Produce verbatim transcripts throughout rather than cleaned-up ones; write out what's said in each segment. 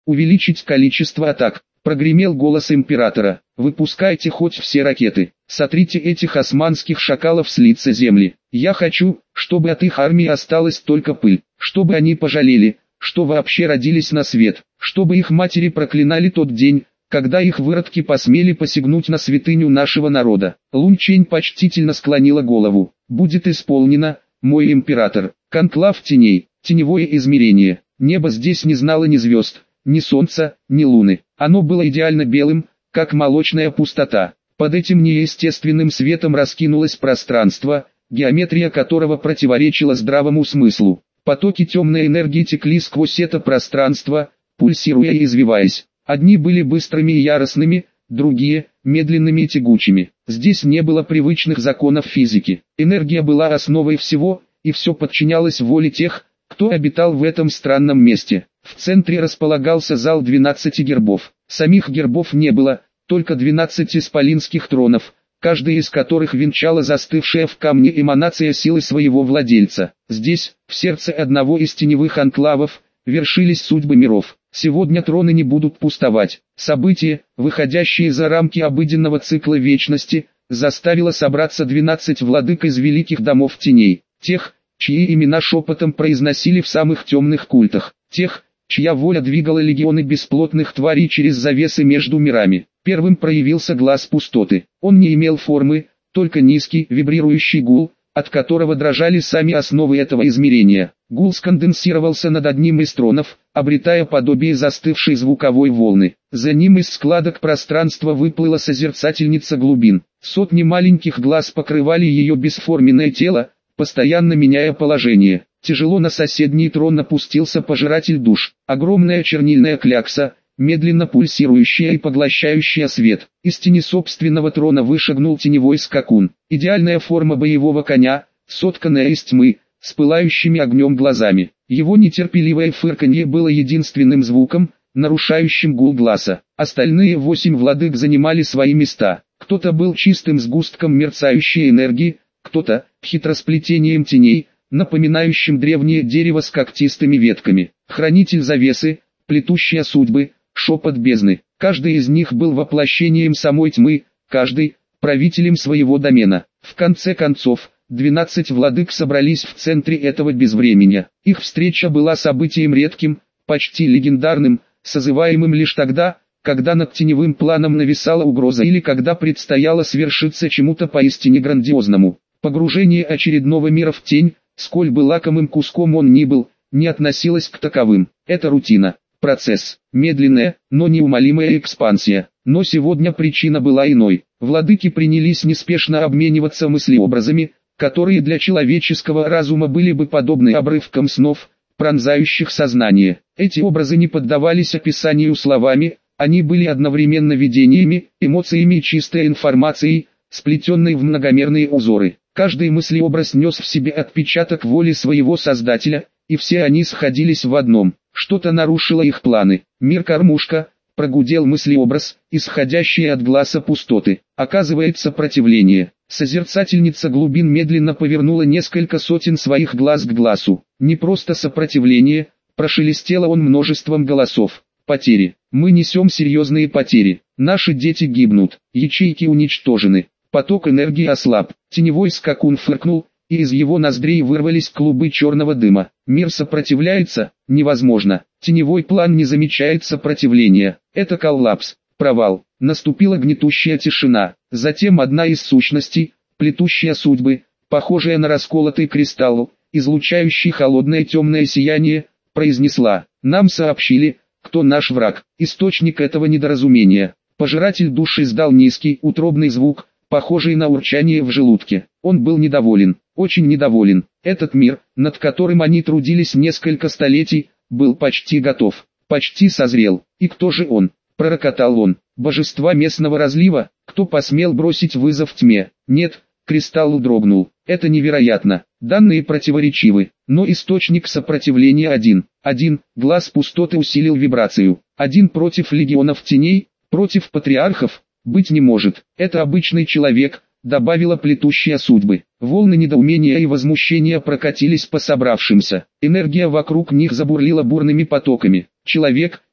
увеличить количество атак. Прогремел голос императора. Выпускайте хоть все ракеты. Сотрите этих османских шакалов с лица земли. Я хочу, чтобы от их армии осталась только пыль. Чтобы они пожалели, что вообще родились на свет. Чтобы их матери проклинали тот день, когда их выродки посмели посягнуть на святыню нашего народа. Лунь Чень почтительно склонила голову. Будет исполнено, мой император. Конклав теней, теневое измерение. Небо здесь не знало ни звезд, ни солнца, ни луны. Оно было идеально белым, как молочная пустота. Под этим неестественным светом раскинулось пространство, геометрия которого противоречила здравому смыслу. Потоки темной энергии текли сквозь это пространство, пульсируя и извиваясь. Одни были быстрыми и яростными, другие – медленными и тягучими. Здесь не было привычных законов физики. Энергия была основой всего, и все подчинялось воле тех, кто обитал в этом странном месте. В центре располагался зал двенадцати гербов. Самих гербов не было, только двенадцать исполинских тронов, каждый из которых венчала застывшая в камне эманация силы своего владельца. Здесь, в сердце одного из теневых анклавов, вершились судьбы миров. Сегодня троны не будут пустовать. Событие, выходящее за рамки обыденного цикла вечности, заставило собраться двенадцать владык из великих домов теней. Тех, чьи имена шепотом произносили в самых темных культах. Тех, чья воля двигала легионы бесплотных тварей через завесы между мирами. Первым проявился глаз пустоты. Он не имел формы, только низкий, вибрирующий гул, от которого дрожали сами основы этого измерения. Гул сконденсировался над одним из тронов, обретая подобие застывшей звуковой волны. За ним из складок пространства выплыла созерцательница глубин. Сотни маленьких глаз покрывали ее бесформенное тело, постоянно меняя положение. Тяжело на соседний трон опустился пожиратель душ. Огромная чернильная клякса, медленно пульсирующая и поглощающая свет. Из тени собственного трона вышагнул теневой скакун. Идеальная форма боевого коня, сотканная из тьмы, с пылающими огнем глазами. Его нетерпеливое фырканье было единственным звуком, нарушающим гул глаза. Остальные восемь владык занимали свои места. Кто-то был чистым сгустком мерцающей энергии, кто-то – хитросплетением теней, напоминающим древнее дерево с когтистыми ветками. Хранитель завесы, плетущая судьбы, шепот бездны. Каждый из них был воплощением самой тьмы, каждый – правителем своего домена. В конце концов, двенадцать владык собрались в центре этого безвременья. Их встреча была событием редким, почти легендарным, созываемым лишь тогда, когда над теневым планом нависала угроза или когда предстояло свершиться чему-то поистине грандиозному. Погружение очередного мира в тень, сколь бы лакомым куском он ни был, не относилось к таковым. Это рутина, процесс, медленная, но неумолимая экспансия. Но сегодня причина была иной. Владыки принялись неспешно обмениваться мыслеобразами, которые для человеческого разума были бы подобны обрывкам снов, пронзающих сознание. Эти образы не поддавались описанию словами, они были одновременно видениями, эмоциями и чистой информацией, сплетенной в многомерные узоры. Каждый мыслеобраз нес в себе отпечаток воли своего создателя, и все они сходились в одном. Что-то нарушило их планы. Мир-кормушка, прогудел мыслеобраз, исходящий от глаза пустоты. Оказывает сопротивление. Созерцательница глубин медленно повернула несколько сотен своих глаз к глазу. Не просто сопротивление, прошелестело он множеством голосов. Потери. Мы несем серьезные потери. Наши дети гибнут. Ячейки уничтожены. Поток энергии ослаб. Теневой скакун фыркнул, и из его ноздрей вырвались клубы черного дыма. Мир сопротивляется? Невозможно. Теневой план не замечает сопротивления. Это коллапс, провал. Наступила гнетущая тишина. Затем одна из сущностей, плетущая судьбы, похожая на расколотый кристалл, излучающий холодное темное сияние, произнесла: «Нам сообщили, кто наш враг». Источник этого недоразумения. Пожиратель душ издал низкий, утробный звук, похожий на урчание в желудке. Он был недоволен, очень недоволен. Этот мир, над которым они трудились несколько столетий, был почти готов, почти созрел. И кто же он? Пророкотал он. Божества местного разлива? Кто посмел бросить вызов тьме? Нет, кристалл дрогнул. Это невероятно. Данные противоречивы, но источник сопротивления один. Один, глаз пустоты усилил вибрацию. Один против легионов теней, против патриархов, быть не может. Это обычный человек, добавила плетущая судьбы. Волны недоумения и возмущения прокатились по собравшимся. Энергия вокруг них забурлила бурными потоками. Человек,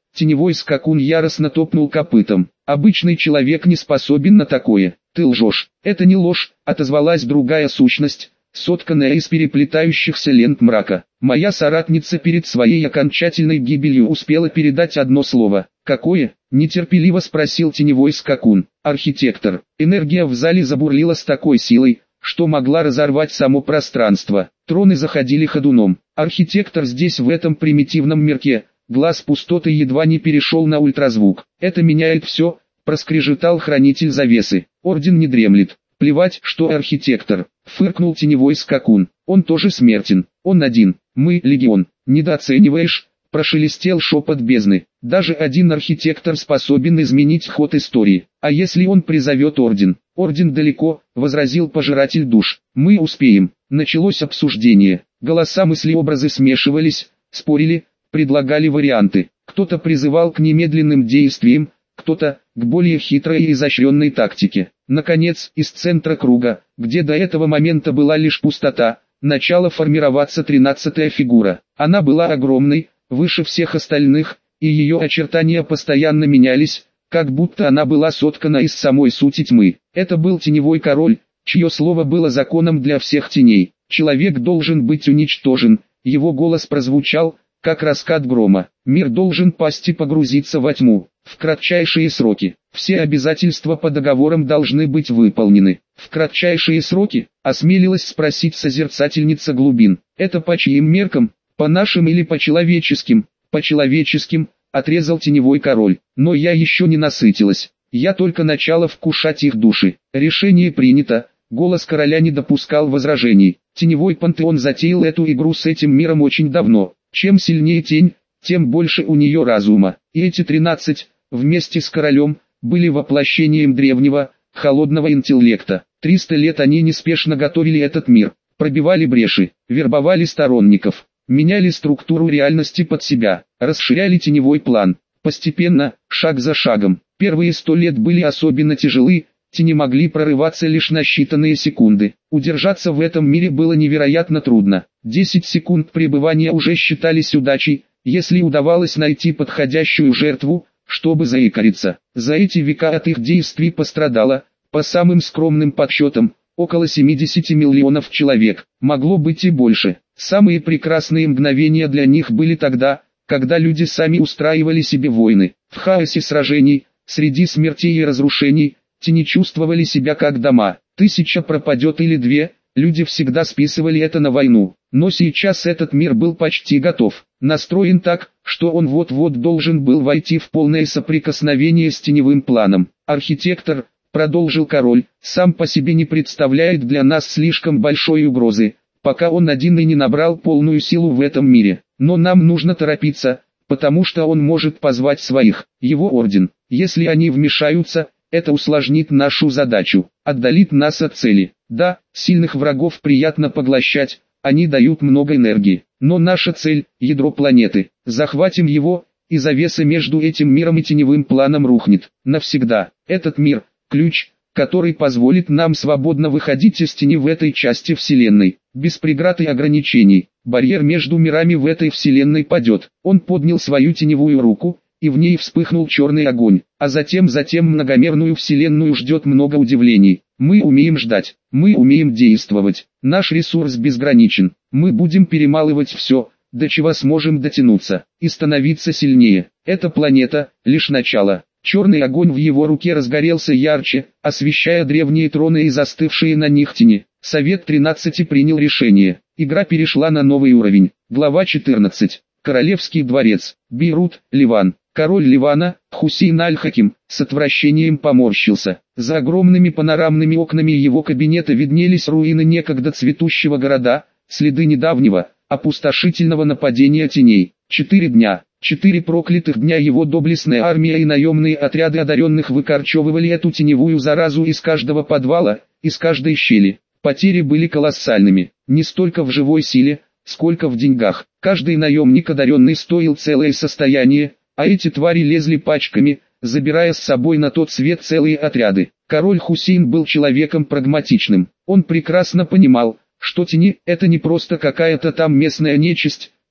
Теневой скакун яростно топнул копытом. Обычный человек не способен на такое. Ты лжешь. Это не ложь, отозвалась другая сущность, сотканная из переплетающихся лент мрака. Моя соратница перед своей окончательной гибелью успела передать одно слово. Какое? Нетерпеливо спросил теневой скакун. Архитектор. Энергия в зале забурлила с такой силой, что могла разорвать само пространство. Троны заходили ходуном. Архитектор здесь в этом примитивном мирке, глаз пустоты едва не перешел на ультразвук. Это меняет все, проскрежетал хранитель завесы. Орден не дремлет. Плевать, что архитектор, фыркнул теневой скакун. Он тоже смертен. Он один. Мы легион. Недооцениваешь? Прошелестел шепот бездны. Даже один архитектор способен изменить ход истории. А если он призовет орден? Орден далеко, возразил пожиратель душ. Мы успеем. Началось обсуждение. Голоса, мысли, образы смешивались, спорили, предлагали варианты. Кто-то призывал к немедленным действиям, кто-то к более хитрой и изощренной тактике. Наконец, из центра круга, где до этого момента была лишь пустота, начала формироваться тринадцатая фигура. Она была огромной, выше всех остальных, и ее очертания постоянно менялись, как будто она была соткана из самой сути тьмы. Это был теневой король, чье слово было законом для всех теней. Человек должен быть уничтожен, его голос прозвучал, как раскат грома. Мир должен пасть и погрузиться во тьму, в кратчайшие сроки. Все обязательства по договорам должны быть выполнены. В кратчайшие сроки, осмелилась спросить созерцательница глубин. Это по чьим меркам? По нашим или по человеческим? По человеческим, отрезал теневой король. Но я еще не насытилась. Я только начала вкушать их души. Решение принято. Голос короля не допускал возражений. Теневой пантеон затеял эту игру с этим миром очень давно. Чем сильнее тень, тем больше у нее разума. И эти тринадцать, вместе с королем, были воплощением древнего, холодного интеллекта. Триста лет они неспешно готовили этот мир, пробивали бреши, вербовали сторонников, меняли структуру реальности под себя, расширяли теневой план. Постепенно, шаг за шагом. Первые сто лет были особенно тяжелы, тени могли прорываться лишь на считанные секунды. Удержаться в этом мире было невероятно трудно. десять секунд пребывания уже считались удачей, если удавалось найти подходящую жертву, чтобы заикариться. За эти века от их действий пострадало, по самым скромным подсчетам, около семидесяти миллионов человек. Могло быть и больше. Самые прекрасные мгновения для них были тогда, когда люди сами устраивали себе войны. В хаосе сражений, среди смертей и разрушений, тени чувствовали себя как дома. Тысяча пропадет или две, люди всегда списывали это на войну. Но сейчас этот мир был почти готов, настроен так, что он вот-вот должен был войти в полное соприкосновение с теневым планом. Архитектор, продолжил король, сам по себе не представляет для нас слишком большой угрозы, пока он один и не набрал полную силу в этом мире. Но нам нужно торопиться, потому что он может позвать своих, его орден. Если они вмешаются, это усложнит нашу задачу, отдалит нас от цели. Да, сильных врагов приятно поглощать, они дают много энергии. Но наша цель – ядро планеты. Захватим его, и завеса между этим миром и теневым планом рухнет. Навсегда. Этот мир – ключ, который позволит нам свободно выходить из тени в этой части Вселенной. Без преград и ограничений. Барьер между мирами в этой Вселенной падет. Он поднял свою теневую руку, и в ней вспыхнул черный огонь. А затем, затем многомерную Вселенную ждет много удивлений. Мы умеем ждать, мы умеем действовать. Наш ресурс безграничен. Мы будем перемалывать все, до чего сможем дотянуться, и становиться сильнее. Эта планета – лишь начало. Черный огонь в его руке разгорелся ярче, освещая древние троны и застывшие на них тени. Совет тринадцати принял решение. Игра перешла на новый уровень. Глава четырнадцать. Королевский дворец. Бейрут, Ливан. Король Ливана, Хусейн Аль-Хаким, с отвращением поморщился. За огромными панорамными окнами его кабинета виднелись руины некогда цветущего города, следы недавнего, опустошительного нападения теней. Четыре дня, четыре проклятых дня его доблестная армия и наемные отряды одаренных выкорчевывали эту теневую заразу из каждого подвала, из каждой щели. Потери были колоссальными, не столько в живой силе, сколько в деньгах. Каждый наемник одаренный стоил целое состояние, а эти твари лезли пачками, забирая с собой на тот свет целые отряды. Король Хусейн был человеком прагматичным. Он прекрасно понимал, что тени – это не просто какая-то там местная нечисть,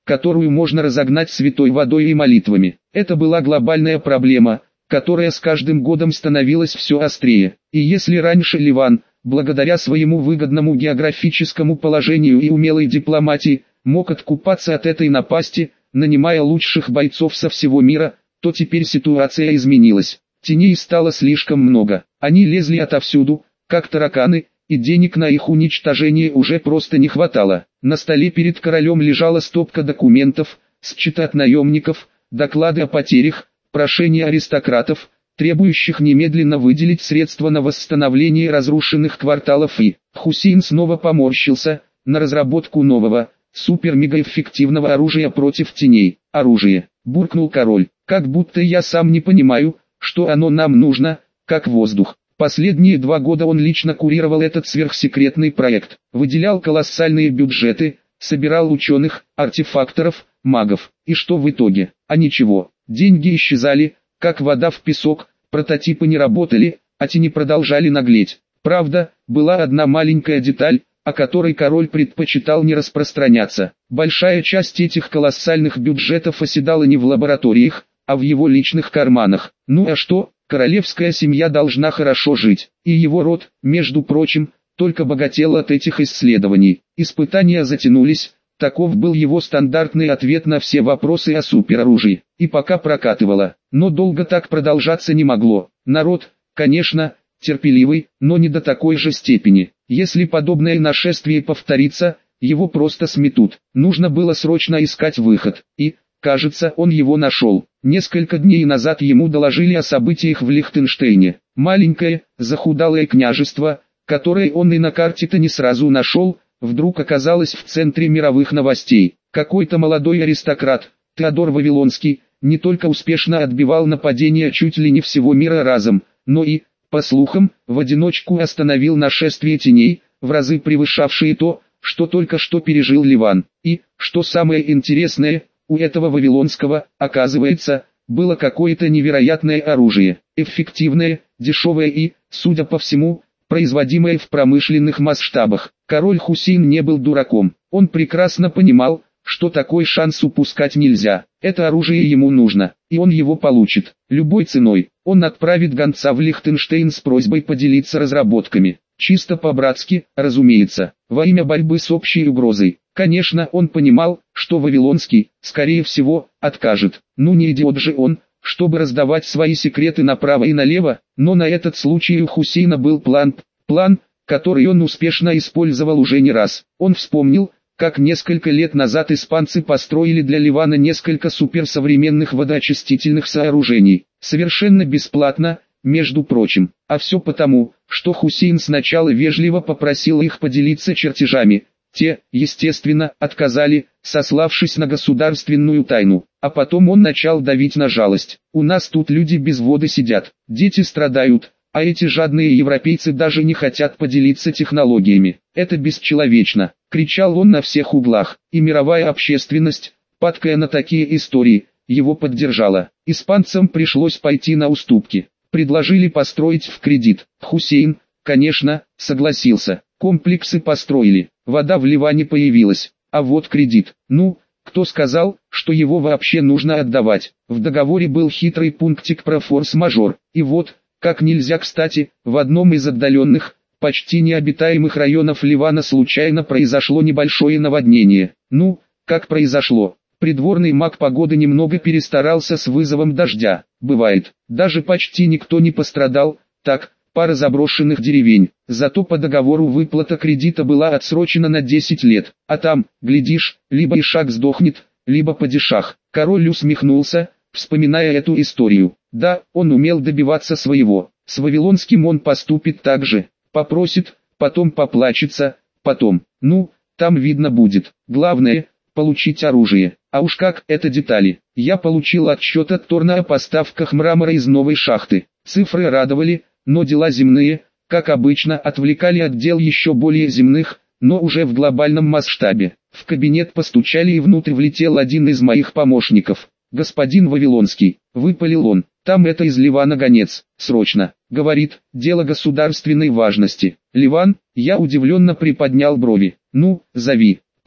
которую можно разогнать святой водой и молитвами. Это была глобальная проблема, которая с каждым годом становилась все острее. И если раньше Ливан, благодаря своему выгодному географическому положению и умелой дипломатии, мог откупаться от этой напасти, нанимая лучших бойцов со всего мира, то теперь ситуация изменилась. Теней стало слишком много. Они лезли отовсюду, как тараканы, и денег на их уничтожение уже просто не хватало. На столе перед королем лежала стопка документов, счеты от наемников, доклады о потерях, прошения аристократов, требующих немедленно выделить средства на восстановление разрушенных кварталов, и Хусейн снова поморщился на разработку нового, супер-мега-эффективного оружия против теней. «Оружие», — буркнул король, — «как будто я сам не понимаю, что оно нам нужно, как воздух». Последние два года он лично курировал этот сверхсекретный проект, выделял колоссальные бюджеты, собирал ученых, артефакторов, магов. И что в итоге? А ничего, деньги исчезали, как вода в песок, прототипы не работали, а тени продолжали наглеть. Правда, была одна маленькая деталь, о которой король предпочитал не распространяться. Большая часть этих колоссальных бюджетов оседала не в лабораториях, а в его личных карманах. Ну а что? Королевская семья должна хорошо жить, и его род, между прочим, только богател от этих исследований. Испытания затянулись, таков был его стандартный ответ на все вопросы о супероружии, и пока прокатывало. Но долго так продолжаться не могло. Народ, конечно, терпеливый, но не до такой же степени. Если подобное нашествие повторится, его просто сметут. Нужно было срочно искать выход, и, кажется, он его нашел. Несколько дней назад ему доложили о событиях в Лихтенштейне. Маленькое, захудалое княжество, которое он и на карте-то не сразу нашел, вдруг оказалось в центре мировых новостей. Какой-то молодой аристократ, Теодор Вавилонский, не только успешно отбивал нападения чуть ли не всего мира разом, но и, по слухам, в одиночку остановил нашествие теней, в разы превышавшие то, что только что пережил Ливан. И, что самое интересное, у этого Вавилонского, оказывается, было какое-то невероятное оружие, эффективное, дешевое и, судя по всему, производимое в промышленных масштабах. Король Хусейн не был дураком, он прекрасно понимал, что такой шанс упускать нельзя. Это оружие ему нужно, и он его получит, любой ценой. Он отправит гонца в Лихтенштейн с просьбой поделиться разработками. Чисто по-братски, разумеется, во имя борьбы с общей угрозой. Конечно, он понимал, что Вавилонский, скорее всего, откажет. Ну не идиот же он, чтобы раздавать свои секреты направо и налево, но на этот случай у Хусейна был план, план, который он успешно использовал уже не раз. Он вспомнил, как несколько лет назад испанцы построили для Ливана несколько суперсовременных водоочистительных сооружений, совершенно бесплатно, между прочим. А все потому, что Хусейн сначала вежливо попросил их поделиться чертежами. Те, естественно, отказали, сославшись на государственную тайну. А потом он начал давить на жалость. «У нас тут люди без воды сидят, дети страдают, а эти жадные европейцы даже не хотят поделиться технологиями. Это бесчеловечно», — кричал он на всех углах. И мировая общественность, падкая на такие истории, его поддержала. Испанцам пришлось пойти на уступки. Предложили построить в кредит. Хусейн, конечно, согласился. Комплексы построили. Вода в Ливане появилась. А вот кредит. Ну, кто сказал, что его вообще нужно отдавать? В договоре был хитрый пунктик про форс-мажор. И вот, как нельзя кстати, в одном из отдаленных, почти необитаемых районов Ливана случайно произошло небольшое наводнение. Ну, как произошло? Придворный маг погоды немного перестарался с вызовом дождя. Бывает, даже почти никто не пострадал, так, пара заброшенных деревень. Зато по договору выплата кредита была отсрочена на десять лет. А там, глядишь, либо Ишак сдохнет, либо падишах. Король усмехнулся, вспоминая эту историю. Да, он умел добиваться своего. С Вавилонским он поступит так же. Попросит, потом поплачется, потом, ну, там видно будет. Главное – получить оружие. А уж как, это детали. Я получил отчет от Торна о поставках мрамора из новой шахты. Цифры радовали, но дела земные, как обычно, отвлекали от дел еще более земных, но уже в глобальном масштабе. В кабинет постучали и внутрь влетел один из моих помощников. «Господин Вавилонский», — выпалил он, — «там это из Ливана гонец, срочно», — говорит, — «дело государственной важности». «Ливан?» — я удивленно приподнял брови. «Ну, зови».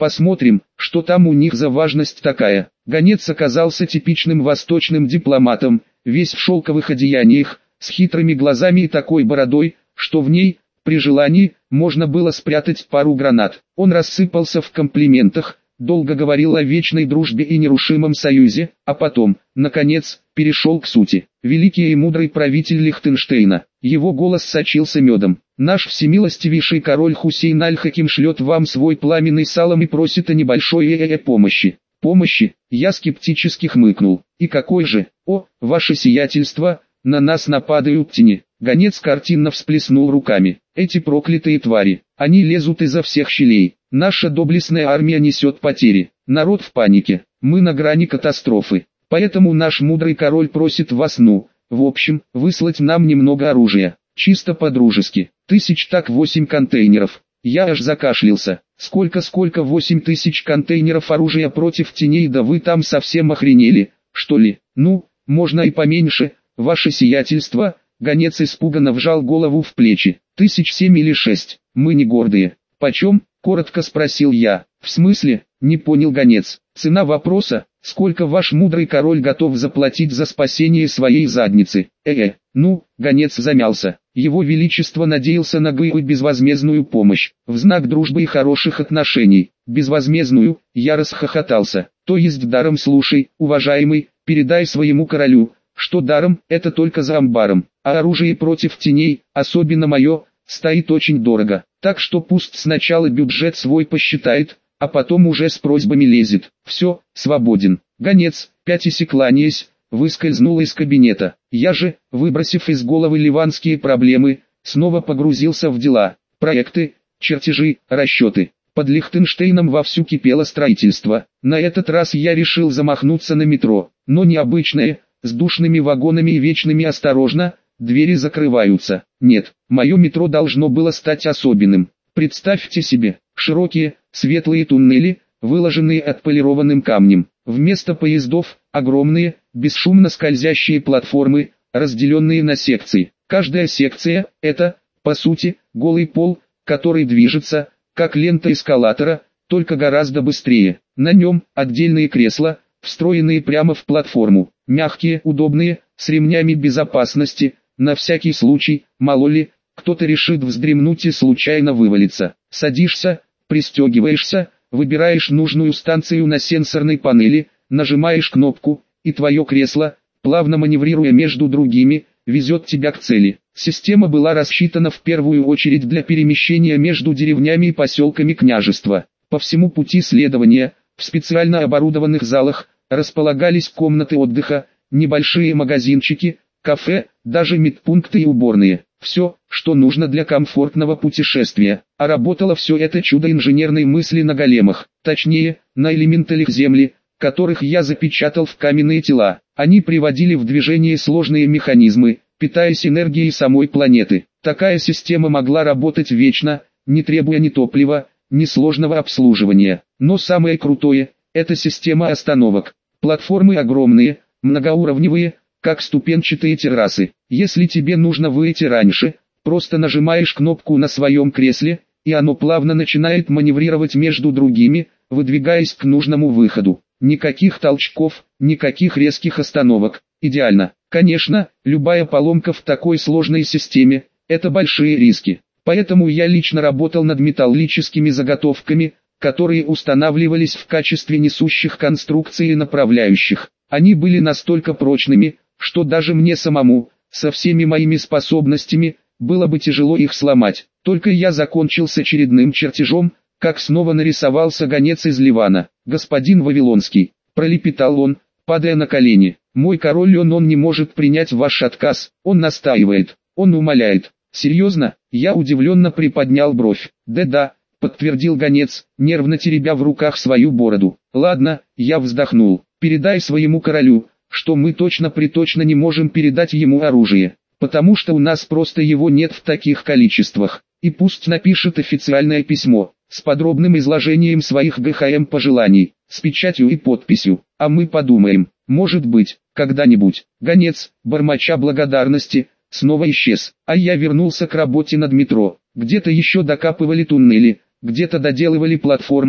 Посмотрим, что там у них за важность такая. Гонец оказался типичным восточным дипломатом, весь в шелковых одеяниях, с хитрыми глазами и такой бородой, что в ней, при желании, можно было спрятать пару гранат. Он рассыпался в комплиментах, долго говорил о вечной дружбе и нерушимом союзе, а потом, наконец, перешел к сути. Великий и мудрый правитель Лихтенштейна. Его голос сочился медом. Наш всемилостивейший король Хусейн Аль-Хаким шлет вам свой пламенный салам и просит о небольшой э-э помощи. Помощи? Я скептически хмыкнул. И какой же? О, ваше сиятельство, на нас нападают тени. Гонец картинно всплеснул руками. Эти проклятые твари, они лезут изо всех щелей. Наша доблестная армия несет потери. Народ в панике. Мы на грани катастрофы. Поэтому наш мудрый король просит вас, ну, в общем, выслать нам немного оружия. Чисто по-дружески. Тысяч так восемь контейнеров. Я аж закашлялся. Сколько-сколько восемь тысяч контейнеров оружия против теней, да вы там совсем охренели, что ли? Ну, можно и поменьше, ваше сиятельство. Гонец испуганно вжал голову в плечи. Тысяч семь или шесть. Мы не гордые. Почем? Коротко спросил я. В смысле? Не понял гонец. Цена вопроса, сколько ваш мудрый король готов заплатить за спасение своей задницы? Э-э, ну, гонец замялся. Его величество надеялся на гы- безвозмездную помощь, в знак дружбы и хороших отношений. Безвозмездную, я расхохотался. То есть даром, слушай, уважаемый, передай своему королю, что даром, это только за амбаром, а оружие против теней, особенно мое, стоит очень дорого. Так что пусть сначала бюджет свой посчитает, а потом уже с просьбами лезет. Все, свободен. Гонец, пятясь и кланяясь, выскользнул из кабинета. Я же, выбросив из головы ливанские проблемы, снова погрузился в дела. Проекты, чертежи, расчеты. Под Лихтенштейном вовсю кипело строительство. На этот раз я решил замахнуться на метро, но необычное, с душными вагонами и вечными осторожно, двери закрываются. Нет, мое метро должно было стать особенным. Представьте себе, широкие, светлые туннели, выложенные отполированным камнем. Вместо поездов, огромные, бесшумно скользящие платформы, разделенные на секции. Каждая секция – это, по сути, голый пол, который движется, как лента эскалатора, только гораздо быстрее. На нем отдельные кресла, встроенные прямо в платформу. Мягкие, удобные, с ремнями безопасности, на всякий случай, мало ли, кто-то решит вздремнуть и случайно вывалиться. Садишься, пристегиваешься, выбираешь нужную станцию на сенсорной панели, нажимаешь кнопку, и твое кресло, плавно маневрируя между другими, везет тебя к цели. Система была рассчитана в первую очередь для перемещения между деревнями и поселками княжества. По всему пути следования, в специально оборудованных залах, располагались комнаты отдыха, небольшие магазинчики, кафе, даже медпункты и уборные. Все, что нужно для комфортного путешествия. А работало все это чудо инженерной мысли на големах, точнее, на элементалях земли, которых я запечатал в каменные тела. Они приводили в движение сложные механизмы, питаясь энергией самой планеты. Такая система могла работать вечно, не требуя ни топлива, ни сложного обслуживания. Но самое крутое – это система остановок. Платформы огромные, многоуровневые, как ступенчатые террасы. Если тебе нужно выйти раньше, просто нажимаешь кнопку на своем кресле, и оно плавно начинает маневрировать между другими, выдвигаясь к нужному выходу. Никаких толчков, никаких резких остановок. Идеально. Конечно, любая поломка в такой сложной системе – это большие риски. Поэтому я лично работал над металлическими заготовками, которые устанавливались в качестве несущих конструкций и направляющих. Они были настолько прочными, что даже мне самому, со всеми моими способностями, было бы тяжело их сломать. Только я закончил с очередным чертежом, как снова нарисовался гонец из Ливана. «Господин Вавилонский», — пролепетал он, падая на колени, — «мой король, он, он не может принять ваш отказ, он настаивает, он умоляет». «Серьезно?» — я удивленно приподнял бровь. «Да-да», — подтвердил гонец, нервно теребя в руках свою бороду. «Ладно», — я вздохнул, — «передай своему королю, что мы точно-приточно не можем передать ему оружие, потому что у нас просто его нет в таких количествах, и пусть напишет официальное письмо, с подробным изложением своих ГХМ пожеланий, с печатью и подписью, а мы подумаем, может быть, когда-нибудь». Гонец, бормоча благодарности, снова исчез, а я вернулся к работе над метро. Где-то еще докапывали туннели, где-то доделывали платформы,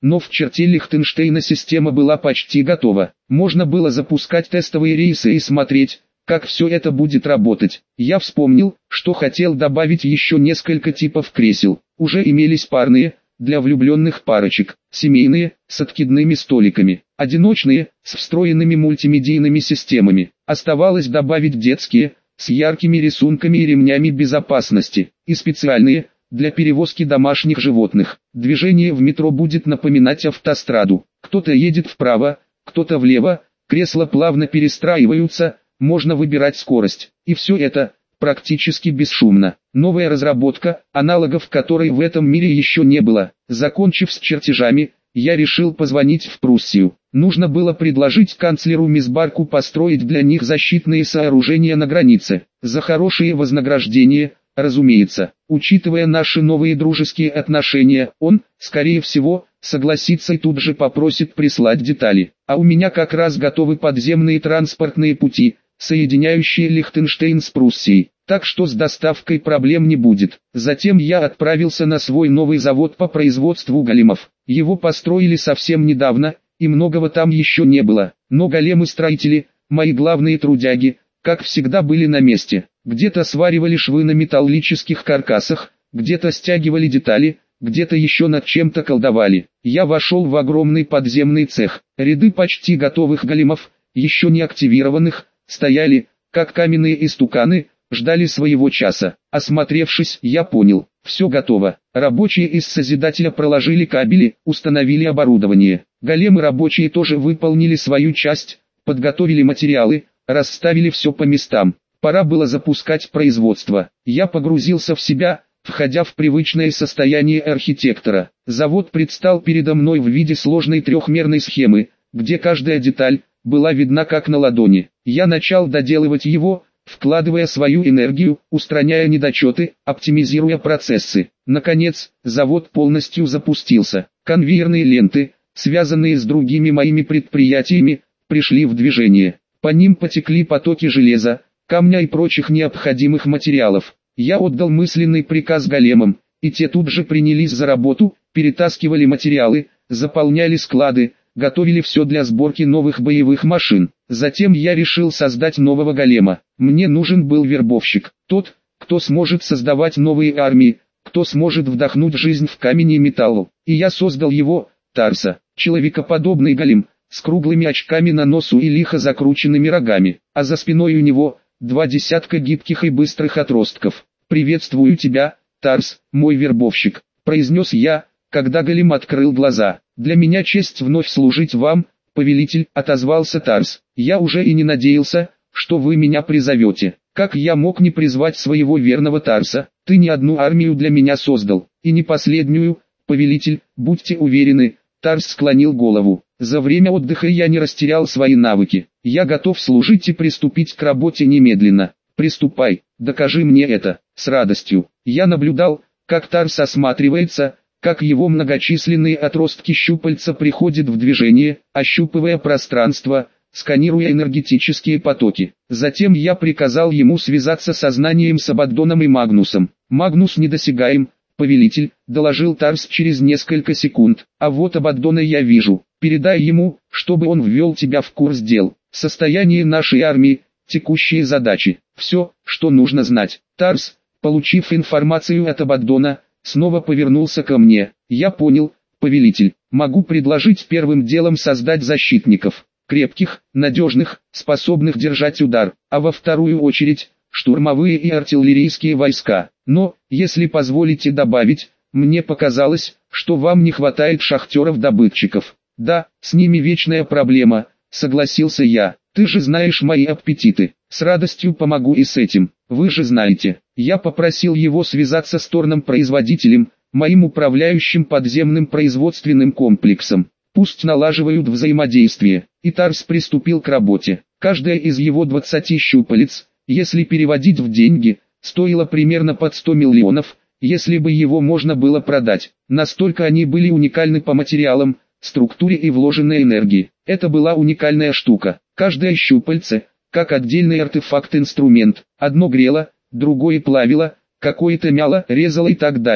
но в черте Лихтенштейна система была почти готова. Можно было запускать тестовые рейсы и смотреть, как все это будет работать. Я вспомнил, что хотел добавить еще несколько типов кресел. Уже имелись парные, для влюбленных парочек, семейные, с откидными столиками, одиночные, с встроенными мультимедийными системами. Оставалось добавить детские, с яркими рисунками и ремнями безопасности, и специальные, для перевозки домашних животных. Движение в метро будет напоминать автостраду. Кто-то едет вправо, кто-то влево, кресла плавно перестраиваются, можно выбирать скорость. И все это практически бесшумно. Новая разработка, аналогов которой в этом мире еще не было. Закончив с чертежами, я решил позвонить в Пруссию. Нужно было предложить канцлеру Мисбарку построить для них защитные сооружения на границе. За хорошие вознаграждения, разумеется. Учитывая наши новые дружеские отношения, он, скорее всего, согласится и тут же попросит прислать детали. А у меня как раз готовы подземные транспортные пути, соединяющие Лихтенштейн с Пруссией. Так что с доставкой проблем не будет. Затем я отправился на свой новый завод по производству големов. Его построили совсем недавно, и многого там еще не было. Но големы-строители, мои главные трудяги, как всегда были на месте. Где-то сваривали швы на металлических каркасах, где-то стягивали детали, где-то еще над чем-то колдовали. Я вошел в огромный подземный цех. Ряды почти готовых големов, еще не активированных, стояли, как каменные истуканы, ждали своего часа. Осмотревшись, я понял, все готово. Рабочие из Созидателя проложили кабели, установили оборудование. Големы рабочие тоже выполнили свою часть, подготовили материалы, расставили все по местам. Пора было запускать производство. Я погрузился в себя, входя в привычное состояние архитектора. Завод предстал передо мной в виде сложной трехмерной схемы, где каждая деталь была видна как на ладони. Я начал доделывать его, вкладывая свою энергию, устраняя недочеты, оптимизируя процессы. Наконец, завод полностью запустился. Конвейерные ленты, связанные с другими моими предприятиями, пришли в движение. По ним потекли потоки железа, камня и прочих необходимых материалов. Я отдал мысленный приказ големам, и те тут же принялись за работу, перетаскивали материалы, заполняли склады, готовили все для сборки новых боевых машин. Затем я решил создать нового голема. Мне нужен был вербовщик, тот, кто сможет создавать новые армии, кто сможет вдохнуть жизнь в камень и металл. И я создал его, Тарса, человекоподобный голем, с круглыми очками на носу и лихо закрученными рогами, а за спиной у него два десятка гибких и быстрых отростков. «Приветствую тебя, Тарс, мой вербовщик», — произнес я, когда голем открыл глаза. «Для меня честь вновь служить вам, повелитель», — отозвался Тарс. «Я уже и не надеялся, что вы меня призовете. Как я мог не призвать своего верного Тарса? Ты не одну армию для меня создал, и не последнюю, повелитель, будьте уверены». Тарс склонил голову. «За время отдыха я не растерял свои навыки. Я готов служить и приступить к работе немедленно». «Приступай, докажи мне это». «С радостью». Я наблюдал, как Тарс осматривается, как его многочисленные отростки щупальца приходят в движение, ощупывая пространство, сканируя энергетические потоки. Затем я приказал ему связаться сознанием с Абаддоном и Магнусом. «Магнус недосягаем, повелитель», — доложил Тарс через несколько секунд. «А вот Абаддона я вижу. Передай ему, чтобы он ввел тебя в курс дел. Состояние нашей армии, текущие задачи. Все, что нужно знать». Тарс, получив информацию от Абаддона, снова повернулся ко мне. «Я понял, повелитель. Могу предложить первым делом создать защитников. Крепких, надежных, способных держать удар. А во вторую очередь, штурмовые и артиллерийские войска. Но, если позволите добавить, мне показалось, что вам не хватает шахтеров-добытчиков». «Да, с ними вечная проблема», — согласился я. «Ты же знаешь мои аппетиты. С радостью помогу и с этим. Вы же знаете». Я попросил его связаться с торном-производителем, моим управляющим подземным производственным комплексом. Пусть налаживают взаимодействие. И Тарс приступил к работе. Каждая из его двадцати щупалец, если переводить в деньги, стоила примерно под сто миллионов, если бы его можно было продать. Настолько они были уникальны по материалам, структуре и вложенной энергии. Это была уникальная штука. Каждое щупальце, как отдельный артефакт-инструмент, одно грело, другое плавило, какое-то мяло, резало и так далее.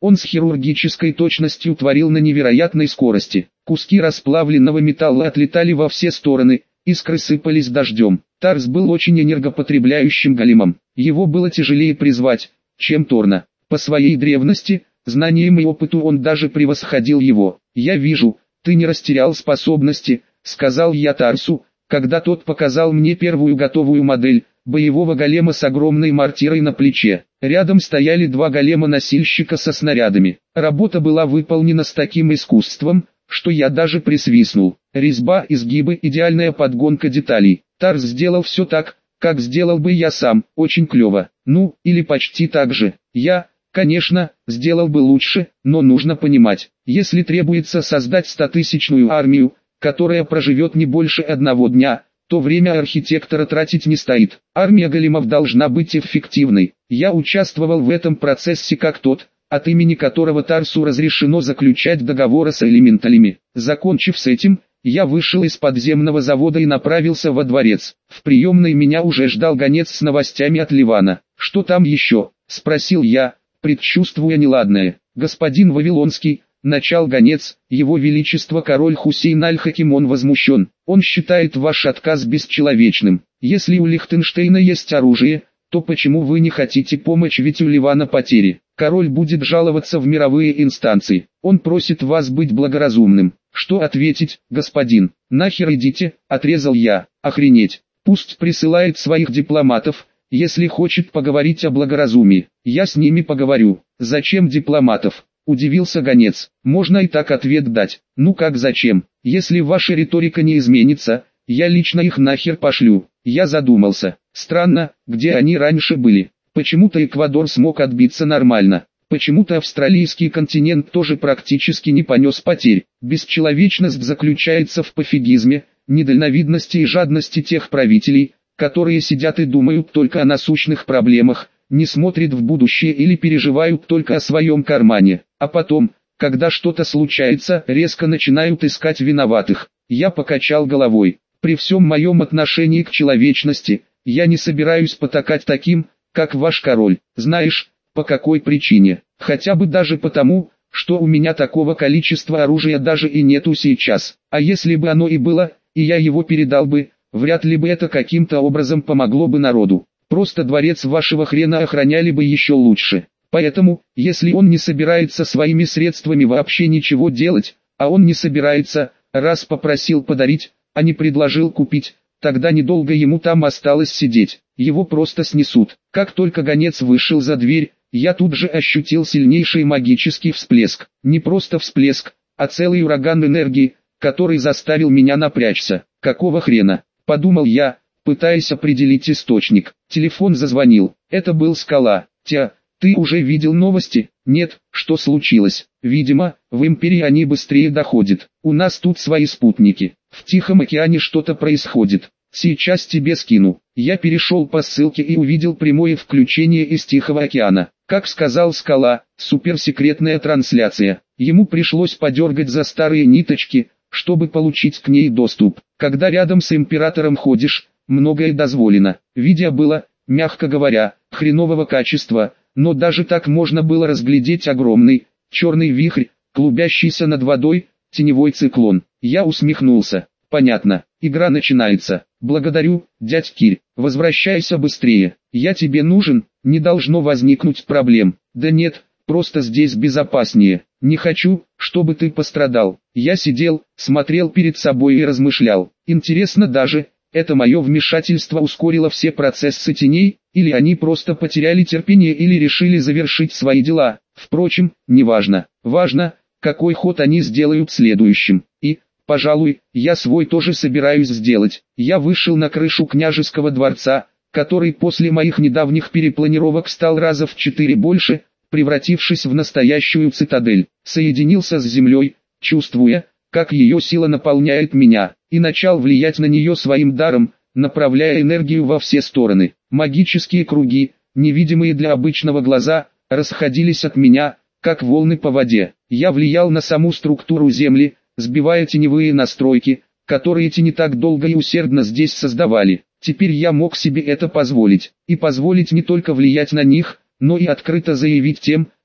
Он с хирургической точностью творил на невероятной скорости. Куски расплавленного металла отлетали во все стороны, искры сыпались дождем. Тарс был очень энергопотребляющим големом. Его было тяжелее призвать, чем Торна. По своей древности, знаниям и опыту он даже превосходил его. «Я вижу, ты не растерял способности», — сказал я Тарсу, когда тот показал мне первую готовую модель боевого голема с огромной мортирой на плече. Рядом стояли два голема-носильщика со снарядами. Работа была выполнена с таким искусством, что я даже присвистнул. Резьба, изгибы, идеальная подгонка деталей. Тарс сделал все так, как сделал бы я сам, очень клево. Ну, или почти так же. Я, конечно, сделал бы лучше, но нужно понимать, если требуется создать стотысячную армию, которая проживет не больше одного дня, то время архитектора тратить не стоит. Армия големов должна быть эффективной. Я участвовал в этом процессе как тот, от имени которого Тарсу разрешено заключать договоры с элементалями. Закончив с этим, я вышел из подземного завода и направился во дворец. В приемной меня уже ждал гонец с новостями от Ливана. «Что там еще?» – спросил я, предчувствуя неладное. «Господин Вавилонский», – начал гонец, «его величество король Хусейн Аль-Хакимон возмущен. Он считает ваш отказ бесчеловечным. Если у Лихтенштейна есть оружие, то почему вы не хотите помочь, ведь у Ливана потери? Король будет жаловаться в мировые инстанции. Он просит вас быть благоразумным». «Что ответить, господин?» «Нахер идите», – отрезал я. «Охренеть. Пусть присылает своих дипломатов, если хочет поговорить о благоразумии. Я с ними поговорю». «Зачем дипломатов?» – удивился гонец. «Можно и так ответ дать». «Ну как зачем? Если ваша риторика не изменится, я лично их нахер пошлю». Я задумался. Странно, где они раньше были. Почему-то Эквадор смог отбиться нормально. Почему-то австралийский континент тоже практически не понес потерь. Бесчеловечность заключается в пофигизме, недальновидности и жадности тех правителей, которые сидят и думают только о насущных проблемах, не смотрят в будущее или переживают только о своем кармане. А потом, когда что-то случается, резко начинают искать виноватых. Я покачал головой. При всем моем отношении к человечности, я не собираюсь потакать таким, как ваш король. Знаешь, по какой причине? Хотя бы даже потому, что у меня такого количества оружия даже и нету сейчас. А если бы оно и было, и я его передал бы, вряд ли бы это каким-то образом помогло бы народу. Просто дворец вашего хрена охраняли бы еще лучше. Поэтому, если он не собирается своими средствами вообще ничего делать, а он не собирается, раз попросил подарить, а не предложил купить, тогда недолго ему там осталось сидеть. Его просто снесут. Как только гонец вышел за дверь, я тут же ощутил сильнейший магический всплеск. Не просто всплеск, а целый ураган энергии, который заставил меня напрячься. Какого хрена? Подумал я, пытаясь определить источник. Телефон зазвонил. Это был Скала. Тя, ты уже видел новости? Нет, что случилось? Видимо, в Империи они быстрее доходят. У нас тут свои спутники. В Тихом океане что-то происходит. Сейчас тебе скину. Я перешел по ссылке и увидел прямое включение из Тихого океана. Как сказал Скала, суперсекретная трансляция. Ему пришлось подергать за старые ниточки, чтобы получить к ней доступ. Когда рядом с императором ходишь, многое дозволено. Видео было, мягко говоря, хренового качества, но даже так можно было разглядеть огромный, черный вихрь, клубящийся над водой, теневой циклон. Я усмехнулся. Понятно, игра начинается. Благодарю, дядь Кирь. Возвращайся быстрее. Я тебе нужен, не должно возникнуть проблем. Да нет, просто здесь безопаснее. Не хочу, чтобы ты пострадал. Я сидел, смотрел перед собой и размышлял. Интересно даже, это мое вмешательство ускорило все процессы теней, или они просто потеряли терпение или решили завершить свои дела. Впрочем, неважно. Важно, какой ход они сделают следующим. И, пожалуй, я свой тоже собираюсь сделать. Я вышел на крышу княжеского дворца, который после моих недавних перепланировок стал раза в четыре больше, превратившись в настоящую цитадель. Соединился с землей, чувствуя, как ее сила наполняет меня, и начал влиять на нее своим даром, направляя энергию во все стороны. Магические круги, невидимые для обычного глаза, расходились от меня, как волны по воде. Я влиял на саму структуру Земли, сбивая теневые настройки, которые тени так долго и усердно здесь создавали. Теперь я мог себе это позволить. И позволить не только влиять на них, но и открыто заявить тем,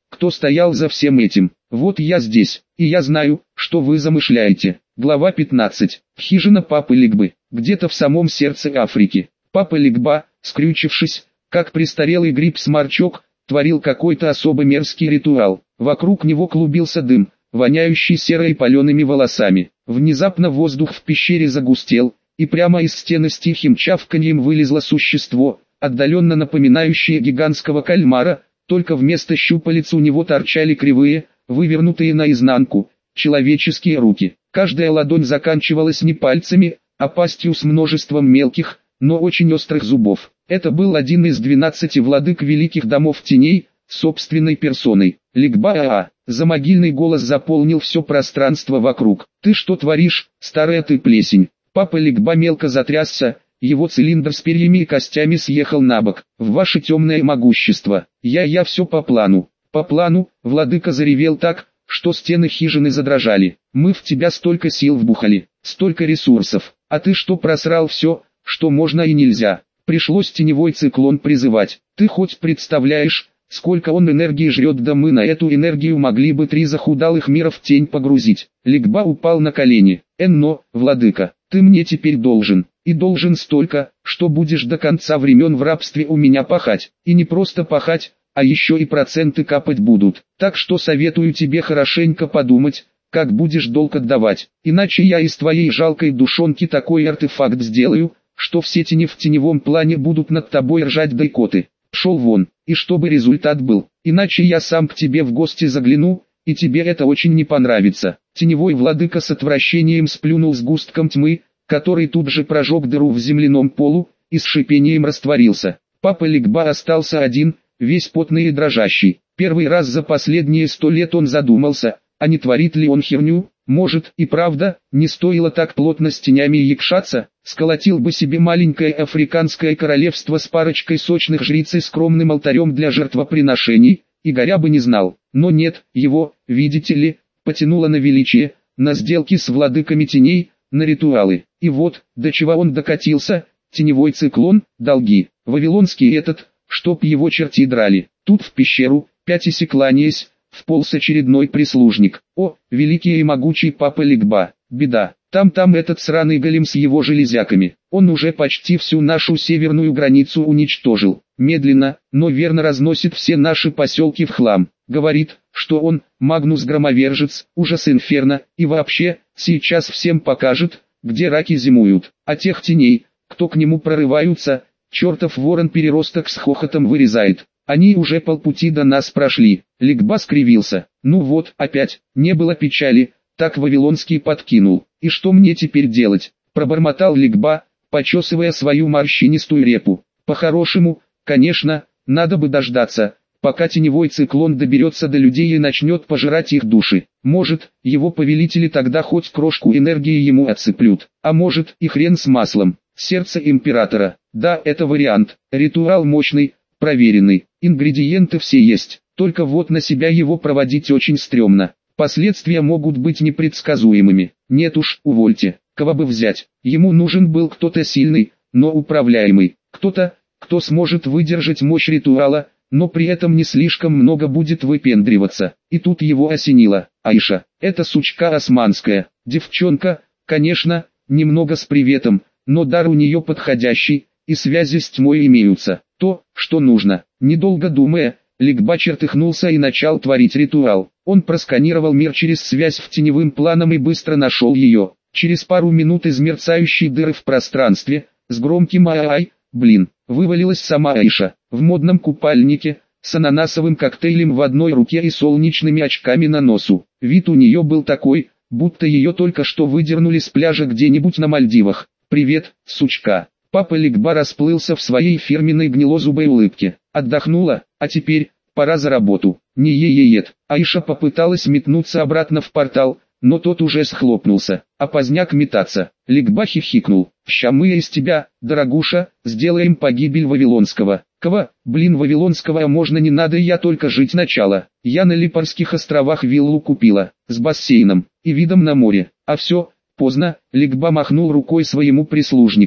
кто стоял за всем этим. Вот я здесь, и я знаю, что вы замышляете. Глава пятнадцать. Хижина Папы Легбы. Где-то в самом сердце Африки. Папа Легба, скрючившись, как престарелый гриб-сморчок, творил какой-то особо мерзкий ритуал. Вокруг него клубился дым, воняющий серой палеными волосами. Внезапно воздух в пещере загустел, и прямо из стены с тихим чавканьем вылезло существо, отдаленно напоминающее гигантского кальмара, только вместо щупалец у него торчали кривые, вывернутые наизнанку, человеческие руки. Каждая ладонь заканчивалась не пальцами, а пастью с множеством мелких, но очень острых зубов. Это был один из двенадцати владык великих домов теней, собственной персоной. Легба-а-а, замогильный голос заполнил все пространство вокруг. «Ты что творишь, старая ты плесень?» Папа Легба мелко затрясся, его цилиндр с перьями и костями съехал на бок. «В ваше темное могущество, я-я все по плану». «По плану», владыка заревел так, что стены хижины задрожали. «Мы в тебя столько сил вбухали, столько ресурсов, а ты что просрал все, что можно и нельзя. Пришлось теневой циклон призывать. Ты хоть представляешь, сколько он энергии жрет, да мы на эту энергию могли бы три захудалых мира в тень погрузить». Легба упал на колени. «Энно, владыка, ты мне теперь должен, и должен столько, что будешь до конца времен в рабстве у меня пахать, и не просто пахать, а еще и проценты капать будут. Так что советую тебе хорошенько подумать, как будешь долг отдавать, иначе я из твоей жалкой душонки такой артефакт сделаю, что все тени в теневом плане будут над тобой ржать да икоты. Шел вон, и чтобы результат был, иначе я сам к тебе в гости загляну, и тебе это очень не понравится». Теневой владыка с отвращением сплюнул сгустком тьмы, который тут же прожег дыру в земляном полу, и с шипением растворился. Папа Легба остался один, весь потный и дрожащий. Первый раз за последние сто лет он задумался, а не творит ли он херню. Может, и правда, не стоило так плотно с тенями якшаться, сколотил бы себе маленькое африканское королевство с парочкой сочных жриц и скромным алтарем для жертвоприношений, и горя бы не знал. Но нет, его, видите ли, потянуло на величие, на сделки с владыками теней, на ритуалы. И вот, до чего он докатился, теневой циклон, долги, вавилонский этот, чтоб его черти драли. Тут в пещеру, пятясь и кланяясь, вполз очередной прислужник. О, великий и могучий папа Легба, беда, там-там этот сраный голем с его железяками. Он уже почти всю нашу северную границу уничтожил. Медленно, но верно разносит все наши поселки в хлам. Говорит, что он, Магнус-громовержец, ужас инферно, и вообще, сейчас всем покажет, где раки зимуют. А тех теней, кто к нему прорываются, чертов ворон-переросток с хохотом вырезает. Они уже полпути до нас прошли. Легба скривился. Ну вот, опять, не было печали, так Вавилонский подкинул. И что мне теперь делать? Пробормотал Легба, почесывая свою морщинистую репу. По-хорошему, конечно, надо бы дождаться, пока теневой циклон доберется до людей и начнет пожирать их души. Может, его повелители тогда хоть крошку энергии ему отсыплют, а может и хрен с маслом. Сердце императора. Да, это вариант. Ритуал мощный, проверенный, ингредиенты все есть, только вот на себя его проводить очень стрёмно. Последствия могут быть непредсказуемыми. Нет уж, увольте, кого бы взять. Ему нужен был кто-то сильный, но управляемый, кто-то, кто сможет выдержать мощь ритуала, но при этом не слишком много будет выпендриваться. И тут его осенило. Айша, эта сучка османская, девчонка, конечно, немного с приветом, но дар у нее подходящий, и связи с тьмой имеются. То, что нужно. Недолго думая, Легба чертыхнулся и начал творить ритуал. Он просканировал мир через связь в теневым планом и быстро нашел ее. Через пару минут из мерцающей дыры в пространстве, с громким «ай-ай», блин, вывалилась сама Айша, в модном купальнике, с ананасовым коктейлем в одной руке и солнечными очками на носу. Вид у нее был такой, будто ее только что выдернули с пляжа где-нибудь на Мальдивах. «Привет, сучка». Папа Легба расплылся в своей фирменной гнилозубой улыбке. Отдохнула, а теперь, пора за работу. Не е-е-ет. Айша попыталась метнуться обратно в портал, но тот уже схлопнулся. А поздняк метаться. Легба хихикнул. Ща мы из тебя, дорогуша, сделаем погибель Вавилонского. Кого, блин, Вавилонского а можно не надо, я только жить начала. Я на Липарских островах виллу купила, с бассейном, и видом на море. А все, поздно, Легба махнул рукой своему прислужнику.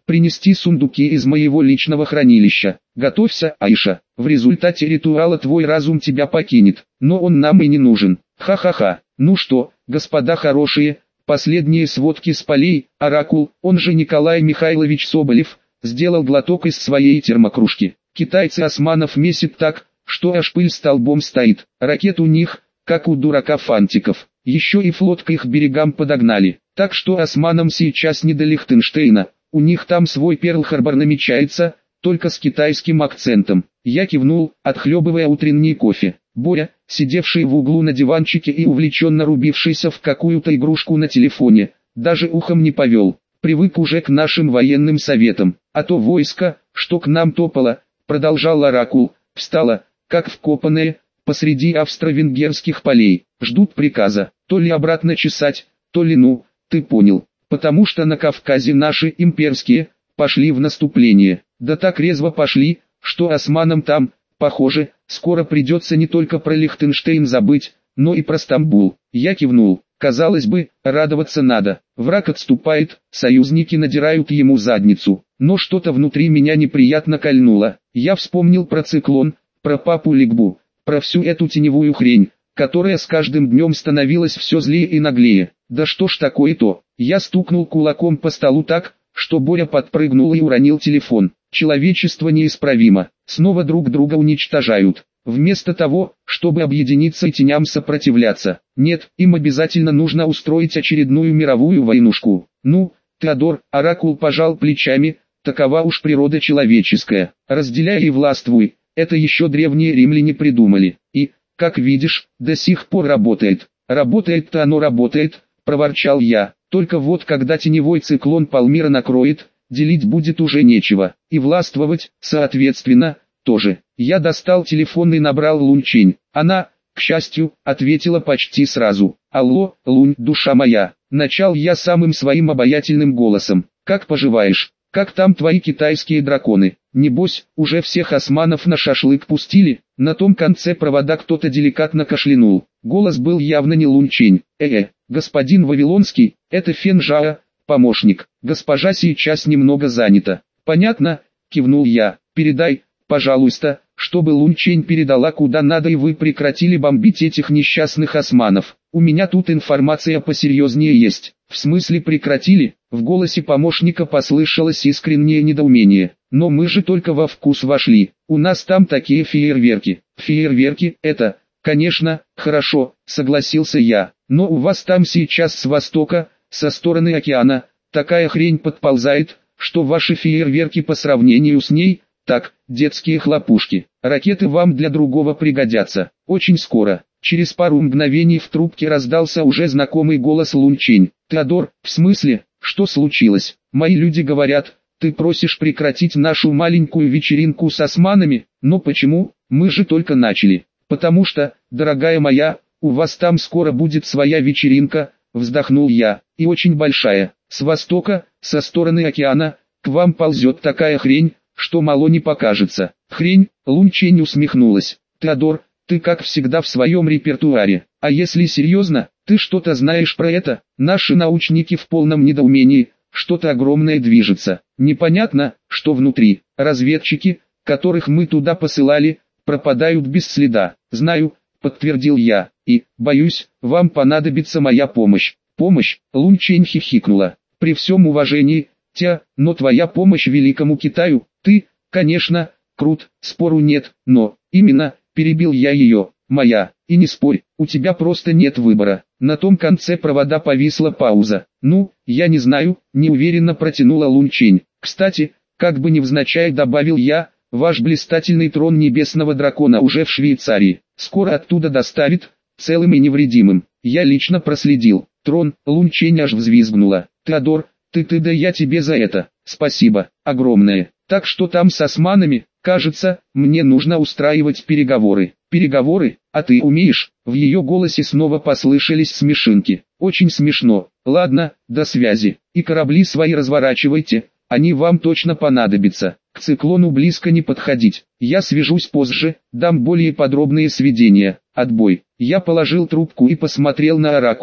принести сундуки из моего личного хранилища. Готовься, Аиша, в результате ритуала твой разум тебя покинет, но он нам и не нужен. Ха-ха-ха. Ну что, господа хорошие, последние сводки с полей. Оракул, он же Николай Михайлович Соболев, сделал глоток из своей термокружки. Китайцы османов месят так, что аж пыль столбом стоит. Ракет у них, как у дурака фантиков. Еще и флот к их берегам подогнали. Так что османам сейчас не до Лихтенштейна. У них там свой Перл-Харбор намечается, только с китайским акцентом. Я кивнул, отхлебывая утренний кофе. Боря, сидевший в углу на диванчике и увлеченно рубившийся в какую-то игрушку на телефоне, даже ухом не повел. Привык уже к нашим военным советам. А то войско, что к нам топало, продолжал Оракул, встало, как вкопанное, посреди австро-венгерских полей. Ждут приказа, то ли обратно чесать, то ли ну, ты понял. Потому что на Кавказе наши имперские пошли в наступление. Да так резво пошли, что османам там, похоже, скоро придется не только про Лихтенштейн забыть, но и про Стамбул. Я кивнул. Казалось бы, радоваться надо. Враг отступает, союзники надирают ему задницу. Но что-то внутри меня неприятно кольнуло. Я вспомнил про циклон, про папу Лигбу, про всю эту теневую хрень, которая с каждым днем становилась все злее и наглее. Да что ж такое-то? Я стукнул кулаком по столу так, что Боря подпрыгнул и уронил телефон. Человечество неисправимо. Снова друг друга уничтожают. Вместо того, чтобы объединиться и теням сопротивляться. Нет, им обязательно нужно устроить очередную мировую войнушку. Ну, Теодор, Оракул пожал плечами, такова уж природа человеческая. Разделяй и властвуй, это еще древние римляне придумали. И, как видишь, до сих пор работает. Работает-то оно работает, проворчал я. Только вот когда теневой циклон Палмира накроет, делить будет уже нечего. И властвовать, соответственно, тоже. Я достал телефон и набрал Лунчень. Она, к счастью, ответила почти сразу. «Алло, Лунь, душа моя», — начал я самым своим обаятельным голосом. «Как поживаешь? Как там твои китайские драконы? Небось, уже всех османов на шашлык пустили?» На том конце провода кто-то деликатно кашлянул. Голос был явно не Лунчень. «Э-э, господин Вавилонский, это Фенжаа, помощник. Госпожа сейчас немного занята». «Понятно», — кивнул я. «Передай, пожалуйста, чтобы Лунчень передала куда надо и вы прекратили бомбить этих несчастных османов. У меня тут информация посерьезнее есть». «В смысле прекратили?» В голосе помощника послышалось искреннее недоумение. «Но мы же только во вкус вошли. У нас там такие фейерверки». «Фейерверки, это, конечно, хорошо», согласился я. «Но у вас там сейчас с востока, со стороны океана, такая хрень подползает, что ваши фейерверки по сравнению с ней, так, детские хлопушки. Ракеты вам для другого пригодятся. Очень скоро». Через пару мгновений в трубке раздался уже знакомый голос Лунчень. «Теодор, в смысле, что случилось? Мои люди говорят, ты просишь прекратить нашу маленькую вечеринку с османами, но почему? Мы же только начали». «Потому что, дорогая моя, у вас там скоро будет своя вечеринка», вздохнул я, «и очень большая. С востока, со стороны океана, к вам ползет такая хрень, что мало не покажется». «Хрень?» Лунчень усмехнулась. «Теодор, ты как всегда в своем репертуаре. А если серьезно, ты что-то знаешь про это?» Наши научники в полном недоумении. Что-то огромное движется. Непонятно, что внутри. Разведчики, которых мы туда посылали, пропадают без следа. «Знаю», подтвердил я, «и, боюсь, вам понадобится моя помощь». «Помощь?» Лунчень хихикнула. «При всем уважении, тя, но твоя помощь великому Китаю, ты, конечно, крут, спору нет, но, именно, перебил я ее, моя, и не спорь, у тебя просто нет выбора». На том конце провода повисла пауза. «Ну, я не знаю», неуверенно протянула Лунчень. «Кстати, как бы невзначай добавил я, ваш блистательный трон небесного дракона уже в Швейцарии. Скоро оттуда доставит, целым и невредимым. Я лично проследил». «Трон», Лунчень аж взвизгнула. «Теодор, ты-ты да я тебе за это, спасибо, огромное. Так что там с османами, кажется, мне нужно устраивать переговоры». «Переговоры? А ты умеешь?» В ее голосе снова послышались смешинки. «Очень смешно. Ладно, до связи. И корабли свои разворачивайте, они вам точно понадобятся. К циклону близко не подходить. Я свяжусь позже, дам более подробные сведения. Отбой». Я положил трубку и посмотрел на Оракула,